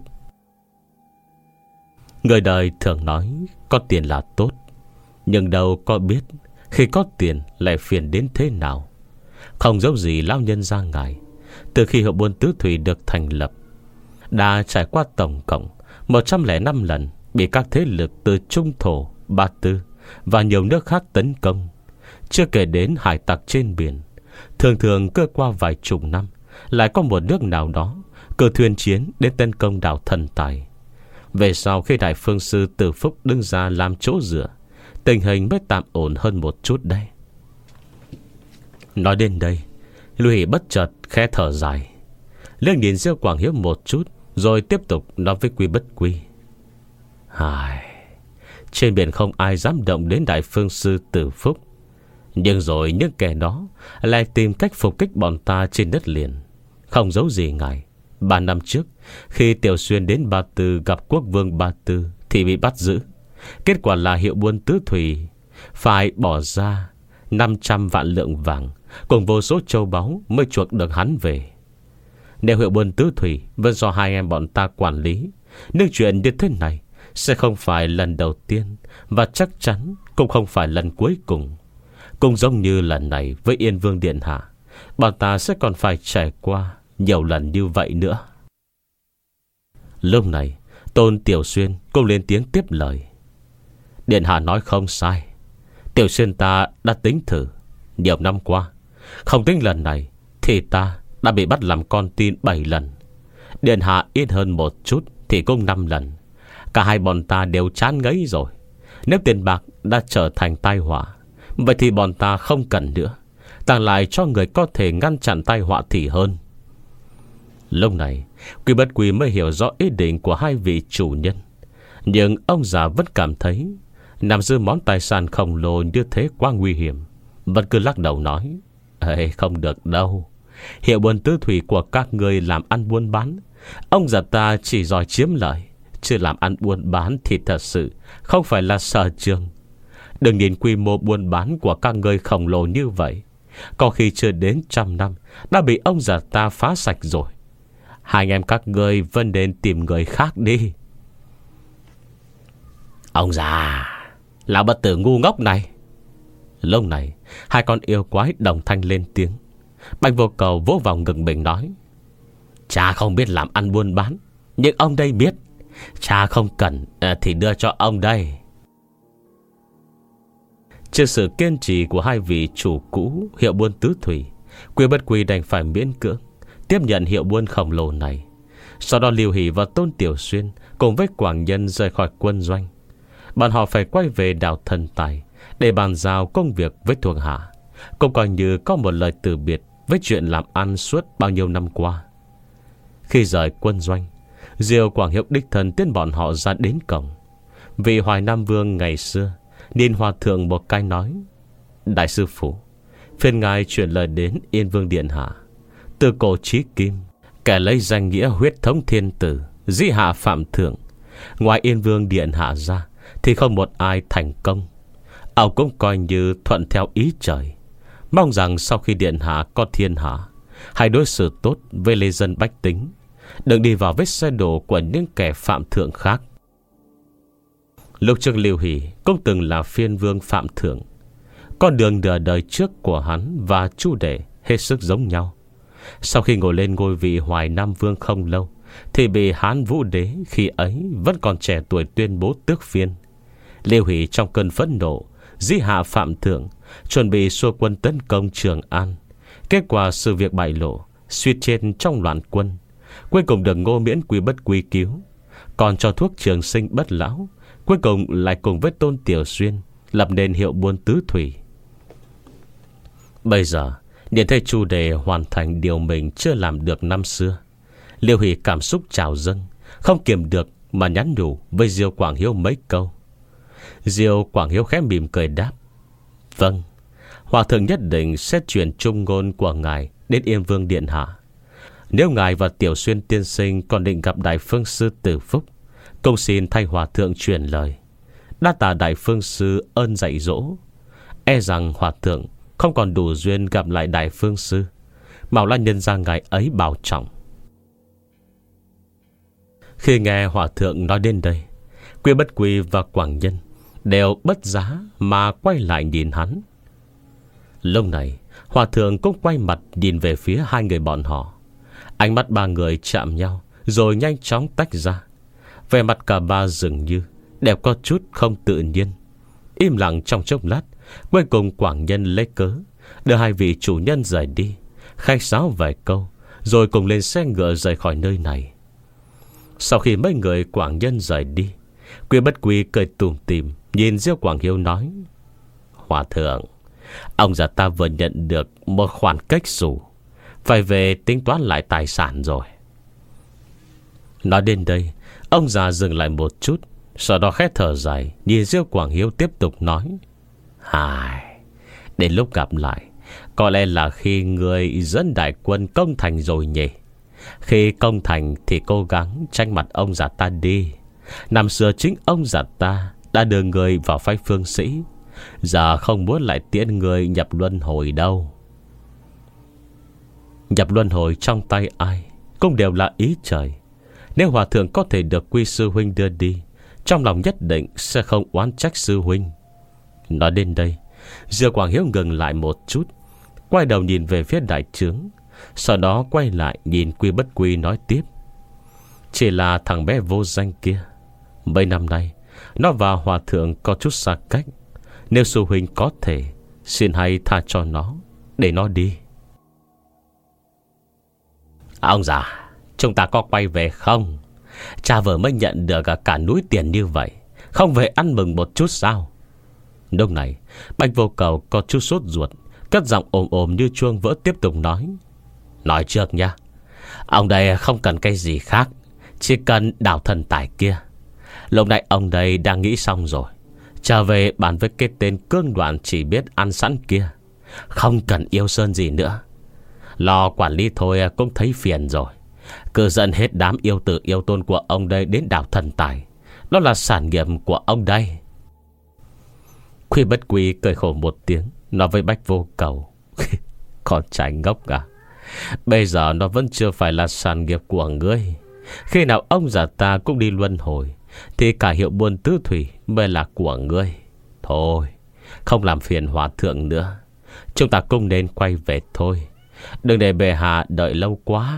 Người đời thường nói có tiền là tốt, nhưng đâu có biết khi có tiền lại phiền đến thế nào. Không giống gì lão nhân gia ngài, từ khi Hiệu Buôn Tứ Thủy được thành lập, đã trải qua tổng cộng một trăm lẻ năm lần bị các thế lực từ Trung Thổ, Ba Tư và nhiều nước khác tấn công. Chưa kể đến hải tặc trên biển. Thường thường cứ qua vài chục năm lại có một nước nào đó cử thuyền chiến đến tấn công đảo Thần Tài. Về sau khi Đại Phương Sư Từ Phúc đứng ra làm chỗ dựa, tình hình mới tạm ổn hơn một chút đây. Nói đến đây, Lưu Hỷ bất chợt khẽ thở dài, liếc nhìn Diêu Quảng Hiếu một chút, rồi tiếp tục nói với Quy Bất Quy. Hài, trên biển không ai dám động đến Đại Phương Sư Từ Phúc, nhưng rồi những kẻ đó lại tìm cách phục kích bọn ta trên đất liền. Không giấu gì ngài, ba năm trước khi Tiểu Xuyên đến Ba Tư gặp Quốc Vương Ba Tư thì bị bắt giữ. Kết quả là Hiệu Buôn Tứ Thủy phải bỏ ra năm trăm vạn lượng vàng cùng vô số châu báu mới chuộc được hắn về. Nếu Hiệu Buôn Tứ Thủy vẫn do hai em bọn ta quản lý, nhưng chuyện như thế này sẽ không phải lần đầu tiên, và chắc chắn cũng không phải lần cuối cùng. Cũng giống như lần này với Yên Vương Điện Hạ, bọn ta sẽ còn phải trải qua nhiều lần như vậy nữa. Lúc này Tôn Tiểu Xuyên cũng lên tiếng tiếp lời. Điện Hạ nói không sai. Tiểu Xuyên ta đã tính thử nhiều năm qua, không tính lần này thì ta đã bị bắt làm con tin bảy lần. Điện Hạ ít hơn một chút thì cũng năm lần. Cả hai bọn ta đều chán ngấy rồi. Nếu tiền bạc đã trở thành tai họa, vậy thì bọn ta không cần nữa, tặng lại cho người có thể ngăn chặn tai họa thì hơn. Lúc này Quy Bất Quy mới hiểu rõ ý định của hai vị chủ nhân. Nhưng ông già vẫn cảm thấy nắm giữ món tài sản khổng lồ như thế quá nguy hiểm, vẫn cứ lắc đầu nói: Ê, không được đâu. Hiệu Buôn Tứ Thủy của các người làm ăn buôn bán, ông già ta chỉ giỏi chiếm lợi, chứ làm ăn buôn bán thì thật sự không phải là sở trường. Đừng nhìn quy mô buôn bán của các người khổng lồ như vậy, có khi chưa đến trăm năm đã bị ông già ta phá sạch rồi. Hai anh em các ngươi vẫn nên tìm người khác đi. Ông già, lão bất tử ngu ngốc này. Lúc này hai con yêu quái đồng thanh lên tiếng. Bạch Vô Cầu vỗ vào ngực mình nói: Cha không biết làm ăn buôn bán, nhưng ông đây biết. Cha không cần thì đưa cho ông đây. Trước sự kiên trì của hai vị chủ cũ Hiệu Buôn Tứ Thủy, Quy Bất Quy đành phải miễn cưỡng tiếp nhận hiệu buôn khổng lồ này. Sau đó Liêu Hỷ và Tôn Tiểu Xuyên cùng với Quảng Nhân rời khỏi quân doanh. Bọn họ phải quay về đảo Thần Tài để bàn giao công việc với thuộc hạ, cũng coi như có một lời từ biệt với chuyện làm ăn suốt bao nhiêu năm qua. Khi rời quân doanh, Diêu Quảng Hiếu đích thân tiến bọn họ ra đến cổng. Vị Hoài Nam Vương ngày xưa Niên Hòa Thượng một cái nói: Đại sư phụ, phiền ngài chuyển lời đến Yên Vương Điện Hạ. Từ cổ chí kim, kẻ lấy danh nghĩa huyết thống thiên tử dĩ hạ phạm thượng, ngoài Yên Vương Điện Hạ ra thì không một ai thành công. Ông cũng coi như thuận theo ý trời. Mong rằng sau khi Điện Hạ có thiên hạ, hãy đối xử tốt với lê dân bách tính, đừng đi vào vết xe đổ của những kẻ phạm thượng khác. Lúc trước Liêu Hỷ cũng từng là phiên vương phạm thượng. Con đường nửa đời trước của hắn và Chu Đệ hết sức giống nhau. Sau khi ngồi lên ngôi vị Hoài Nam Vương không lâu thì bị Hán Vũ Đế khi ấy vẫn còn trẻ tuổi tuyên bố tước phiên. Liêu Hỷ trong cơn phẫn nộ dĩ hạ phạm thượng, chuẩn bị xua quân tấn công Trường An. Kết quả sự việc bại lộ, suýt chết trong loạn quân. Cuối cùng được Ngô Miễn Quy Bất Quy cứu, còn cho thuốc trường sinh bất lão. Cuối cùng lại cùng với Tôn Tiểu Xuyên lập nên Hiệu Buôn Tứ Thủy. Bây giờ nhìn thấy Chu Đề hoàn thành điều mình chưa làm được năm xưa, Liêu Hỷ cảm xúc trào dâng, không kiềm được mà nhắn nhủ với Diêu Quảng Hiếu mấy câu. Diêu Quảng Hiếu khẽ mỉm cười đáp: Vâng, Hòa thượng nhất định sẽ truyền trung ngôn của ngài đến Yên Vương điện hạ. Nếu ngài và Tiểu Xuyên tiên sinh còn định gặp Đại Phương Sư Tử Phúc, công xin thay hòa thượng truyền lời. Đa tạ Đại Phương Sư ơn dạy dỗ. E rằng hòa thượng không còn đủ duyên gặp lại Đại Phương Sư. Mạo là nhân ra ngài ấy bảo trọng. Khi nghe hòa thượng nói đến đây, Quy Bất Quy và Quảng Nhân đều bất giá mà quay lại nhìn hắn. Lúc này hòa thượng cũng quay mặt nhìn về phía hai người bọn họ. Ánh mắt ba người chạm nhau rồi nhanh chóng tách ra. Về mặt cả ba dường như đều có chút không tự nhiên. Im lặng trong chốc lát, cuối cùng Quảng Nhân lấy cớ đưa hai vị chủ nhân rời đi, khách sáo vài câu, rồi cùng lên xe ngựa rời khỏi nơi này. Sau khi mấy người Quảng Nhân rời đi, Quy Bất Quy cười tủm tỉm nhìn Diêu Quảng Hiếu nói: Hòa thượng, ông già ta vừa nhận được một khoản cách xù, phải về tính toán lại tài sản rồi. Nói đến đây, ông già dừng lại một chút, sau đó khẽ thở dài nhìn Diêu Quảng Hiếu tiếp tục nói: Hài, đến lúc gặp lại, có lẽ là khi người dẫn đại quân công thành rồi nhỉ. Khi công thành thì cố gắng tranh mặt ông già ta đi. Năm xưa chính ông già ta đã đưa người vào phái phương sĩ, giờ không muốn lại tiễn người nhập luân hồi đâu. Nhập luân hồi trong tay ai cũng đều là ý trời. Nếu hòa thượng có thể được Quy sư huynh đưa đi, trong lòng nhất định sẽ không oán trách sư huynh. Nói đến đây, Diêu Quảng Hiếu ngừng lại một chút, quay đầu nhìn về phía đại trướng, sau đó quay lại nhìn Quy Bất Quy nói tiếp: Chỉ là thằng bé vô danh kia, mấy năm nay nó và hòa thượng có chút xa cách. Nếu sư huynh có thể, xin hãy tha cho nó, để nó đi. Ông già, chúng ta có quay về không? Cha vừa mới nhận được cả núi tiền như vậy, không về ăn mừng một chút sao? Lúc này Bạch Vô Cầu có chút sốt ruột, cất giọng ồm ồm như chuông vỡ tiếp tục nói: Nói trước nha, ông đây không cần cái gì khác, chỉ cần đào thần tài kia. Lúc này ông đây đang nghĩ xong rồi, trở về bàn với cái tên cương đoạn chỉ biết ăn sẵn kia. Không cần yêu sơn gì nữa, lo quản lý thôi cũng thấy phiền rồi. Cứ dẫn hết đám yêu tử yêu tôn của ông đây đến đảo thần tài, đó là sản nghiệp của ông đây. Quy Bất Quy cười khổ một tiếng, nói với Bạch Vô Cầu: Con trai ngốc à, bây giờ nó vẫn chưa phải là sản nghiệp của ngươi. Khi nào ông già ta cũng đi luân hồi, thì cả hiệu buôn tứ thủy mới là của ngươi. Thôi, không làm phiền hòa thượng nữa, chúng ta cũng nên quay về thôi, đừng để bệ hạ đợi lâu quá.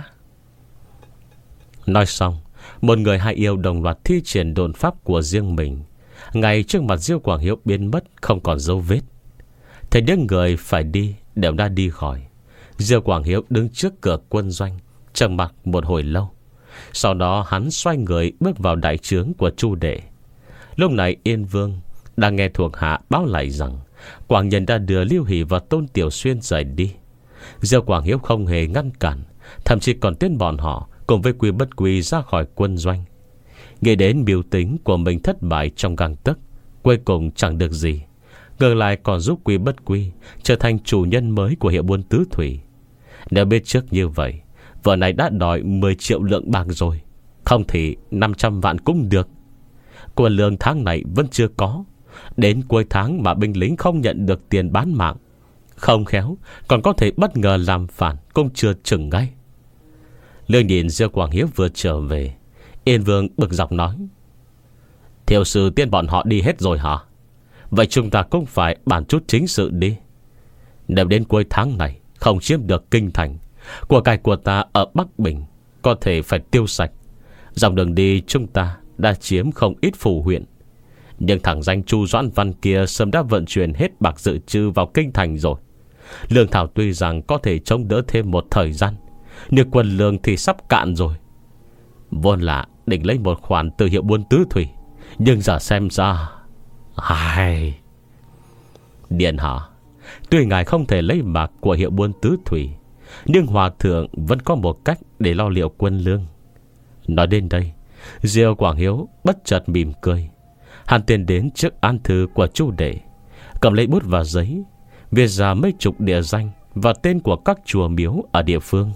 Nói xong, một người hai yêu đồng loạt thi triển độn pháp của riêng mình. Ngay trước mặt Diêu Quảng Hiếu biến mất không còn dấu vết. Thế những người phải đi đều đã đi khỏi. Diêu Quảng Hiếu đứng trước cửa quân doanh, trầm mặc một hồi lâu. Sau đó hắn xoay người bước vào đại trướng của Chu Đệ. Lúc này Yên Vương đang nghe thuộc hạ báo lại rằng Quảng Nhân đã đưa Lưu Hỷ và Tôn Tiểu Xuyên rời đi. Diêu Quảng Hiếu không hề ngăn cản, thậm chí còn tiến bọn họ cùng với Quy Bất Quy ra khỏi quân doanh. Nghĩ đến biểu tính của mình thất bại trong gang tấc, cuối cùng chẳng được gì, ngược lại còn giúp Quy Bất Quy trở thành chủ nhân mới của hiệu buôn tứ thủy. Nếu biết trước như vậy, vợ này đã đòi mười triệu lượng bạc rồi, không thì năm trăm vạn cũng được. Quân lương tháng này vẫn chưa có, đến cuối tháng mà binh lính không nhận được tiền bán mạng, không khéo còn có thể bất ngờ làm phản cũng chưa chừng ngay. Lương nhìn Diêu Quảng Hiếu vừa trở về, Yên Vương bực dọc nói: Thiếu sư tiên bọn họ đi hết rồi hả? Vậy chúng ta cũng phải bàn chút chính sự đi. Nếu đến cuối tháng này không chiếm được kinh thành, của cải của ta ở Bắc Bình có thể phải tiêu sạch. Dòng đường đi chúng ta đã chiếm không ít phủ huyện, nhưng thằng danh Chu Doãn Văn kia sớm đã vận chuyển hết bạc dự trữ vào kinh thành rồi. Lương thảo tuy rằng có thể chống đỡ thêm một thời gian, nhưng quân lương thì sắp cạn rồi. Vốn là định lấy một khoản từ hiệu buôn tứ thủy, nhưng giờ xem ra ai... Điện hạ, tuy ngài không thể lấy bạc của hiệu buôn tứ thủy, nhưng hòa thượng vẫn có một cách để lo liệu quân lương. Nói đến đây, Diêu Quảng Hiếu bất chợt mỉm cười. Hắn tiến đến trước án thư của Chu Đệ, cầm lấy bút và giấy, viết ra mấy chục địa danh và tên của các chùa miếu ở địa phương.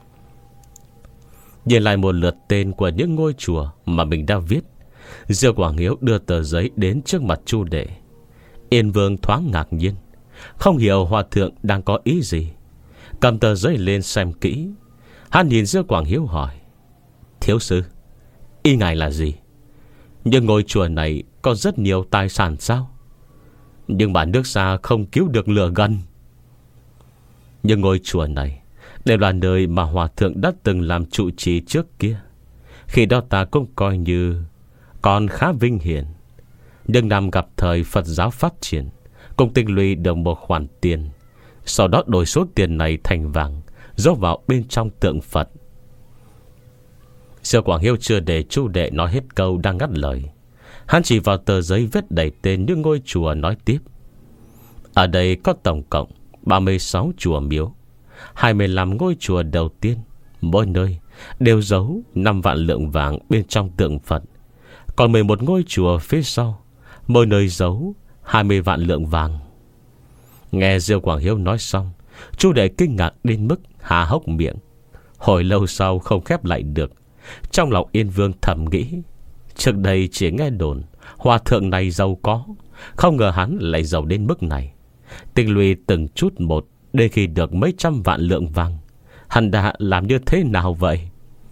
Nhìn lại một lượt tên của những ngôi chùa mà mình đã viết, Diêu Quảng Hiếu đưa tờ giấy đến trước mặt Chu Đệ. Yên Vương thoáng ngạc nhiên, không hiểu hòa thượng đang có ý gì. Cầm tờ giấy lên xem kỹ. Hắn nhìn Diêu Quảng Hiếu hỏi: thiếu sư, ý ngài là gì? Nhưng ngôi chùa này có rất nhiều tài sản sao? Nhưng mà nước xa không cứu được lửa gần. Nhưng ngôi chùa này đều là nơi mà hòa thượng đã từng làm trụ trì trước kia. Khi đó ta cũng coi như còn khá vinh hiển. Nhưng năm gặp thời Phật giáo phát triển, cũng tích lũy được một khoản tiền, sau đó đổi số tiền này thành vàng, giấu vào bên trong tượng Phật. Diêu Quảng Hiếu chưa để Chu Đệ nói hết câu đang ngắt lời, hắn chỉ vào tờ giấy viết đầy tên những ngôi chùa nói tiếp: ở đây có tổng cộng ba mươi sáu chùa miếu, hai mươi lăm ngôi chùa đầu tiên, mỗi nơi đều giấu năm vạn lượng vàng bên trong tượng Phật. Còn mười một ngôi chùa phía sau, mỗi nơi giấu hai mươi vạn lượng vàng. Nghe Diêu Quảng Hiếu nói xong, Chu Đệ kinh ngạc đến mức há hốc miệng, hồi lâu sau không khép lại được. Trong lòng Yên Vương thầm nghĩ, trước đây chỉ nghe đồn hòa thượng này giàu có, không ngờ hắn lại giàu đến mức này. Tích lũy từng chút một đến khi được mấy trăm vạn lượng vàng. Hắn đã làm như thế nào vậy?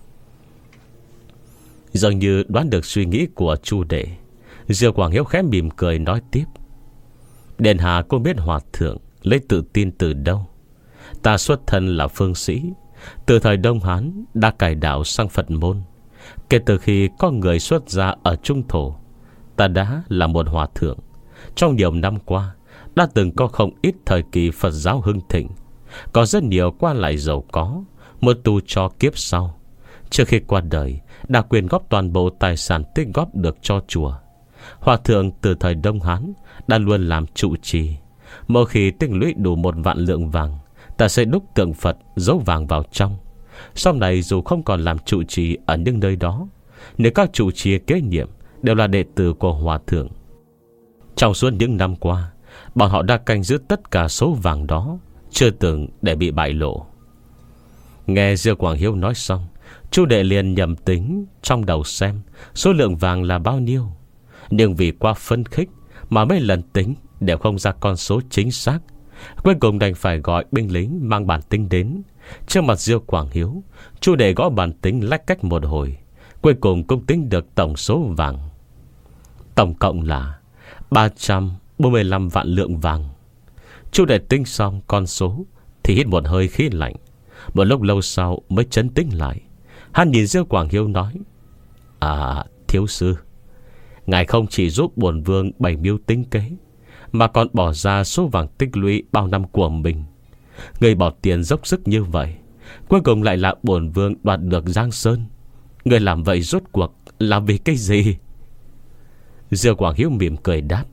Dường như đoán được suy nghĩ của Chu Đệ, Diêu Quảng Hiếu khẽ mỉm cười nói tiếp: Điện hạ cũng biết hòa thượng lấy tự tin từ đâu. Ta xuất thân là phương sĩ, từ thời Đông Hán đã cải đạo sang Phật môn. Kể từ khi có người xuất gia ở Trung Thổ, ta đã là một hòa thượng. Trong nhiều năm qua, đã từng có không ít thời kỳ Phật giáo hưng thịnh, có rất nhiều quan lại giàu có, một tu cho kiếp sau. Trước khi qua đời, đã quyên góp toàn bộ tài sản tích góp được cho chùa. Hòa thượng từ thời Đông Hán đã luôn làm trụ trì. Mỗi khi tích lũy đủ một vạn lượng vàng, ta sẽ đúc tượng Phật giấu vàng vào trong. Sau này dù không còn làm trụ trì ở những nơi đó, nếu các trụ trì kế nhiệm đều là đệ tử của hòa thượng, trong suốt những năm qua, bọn họ đã canh giữ tất cả số vàng đó, chưa từng để bị bại lộ. Nghe Diêu Quảng Hiếu nói xong, Chu Đệ liền nhầm tính trong đầu xem số lượng vàng là bao nhiêu. Nhưng vì quá phấn khích mà mấy lần tính đều không ra con số chính xác. Cuối cùng đành phải gọi binh lính mang bản tính đến. Trước mặt Diêu Quảng Hiếu, Chu Đệ gõ bản tính lách cách một hồi, cuối cùng cũng tính được tổng số vàng. Tổng cộng là ba trăm bốn mươi lăm vạn lượng vàng. Chu Đệ tính xong con số thì hít một hơi khí lạnh. Một lúc lâu sau mới chấn tĩnh lại. Hắn nhìn Diêu Quảng Hiếu nói: À, thiếu sư, ngài không chỉ giúp bổn vương bày mưu tính kế, mà còn bỏ ra số vàng tích lũy bao năm của mình. Người bỏ tiền dốc sức như vậy, cuối cùng lại là bổn vương đoạt được Giang Sơn. Người làm vậy rốt cuộc là vì cái gì? Diêu Quảng Hiếu mỉm cười đáp: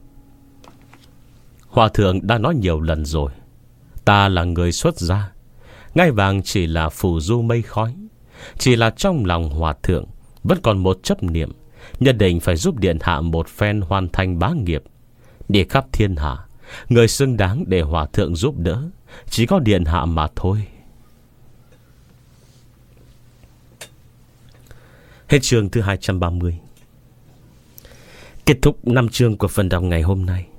Hòa thượng đã nói nhiều lần rồi, ta là người xuất gia, ngai vàng chỉ là phù du mây khói. Chỉ là trong lòng hòa thượng vẫn còn một chấp niệm, nhất định phải giúp điện hạ một phen hoàn thành bá nghiệp. Đi khắp thiên hạ, người xứng đáng để hòa thượng giúp đỡ chỉ có điện hạ mà thôi. Hết chương thứ hai trăm ba mươi. Kết thúc năm chương của phần đọc ngày hôm nay.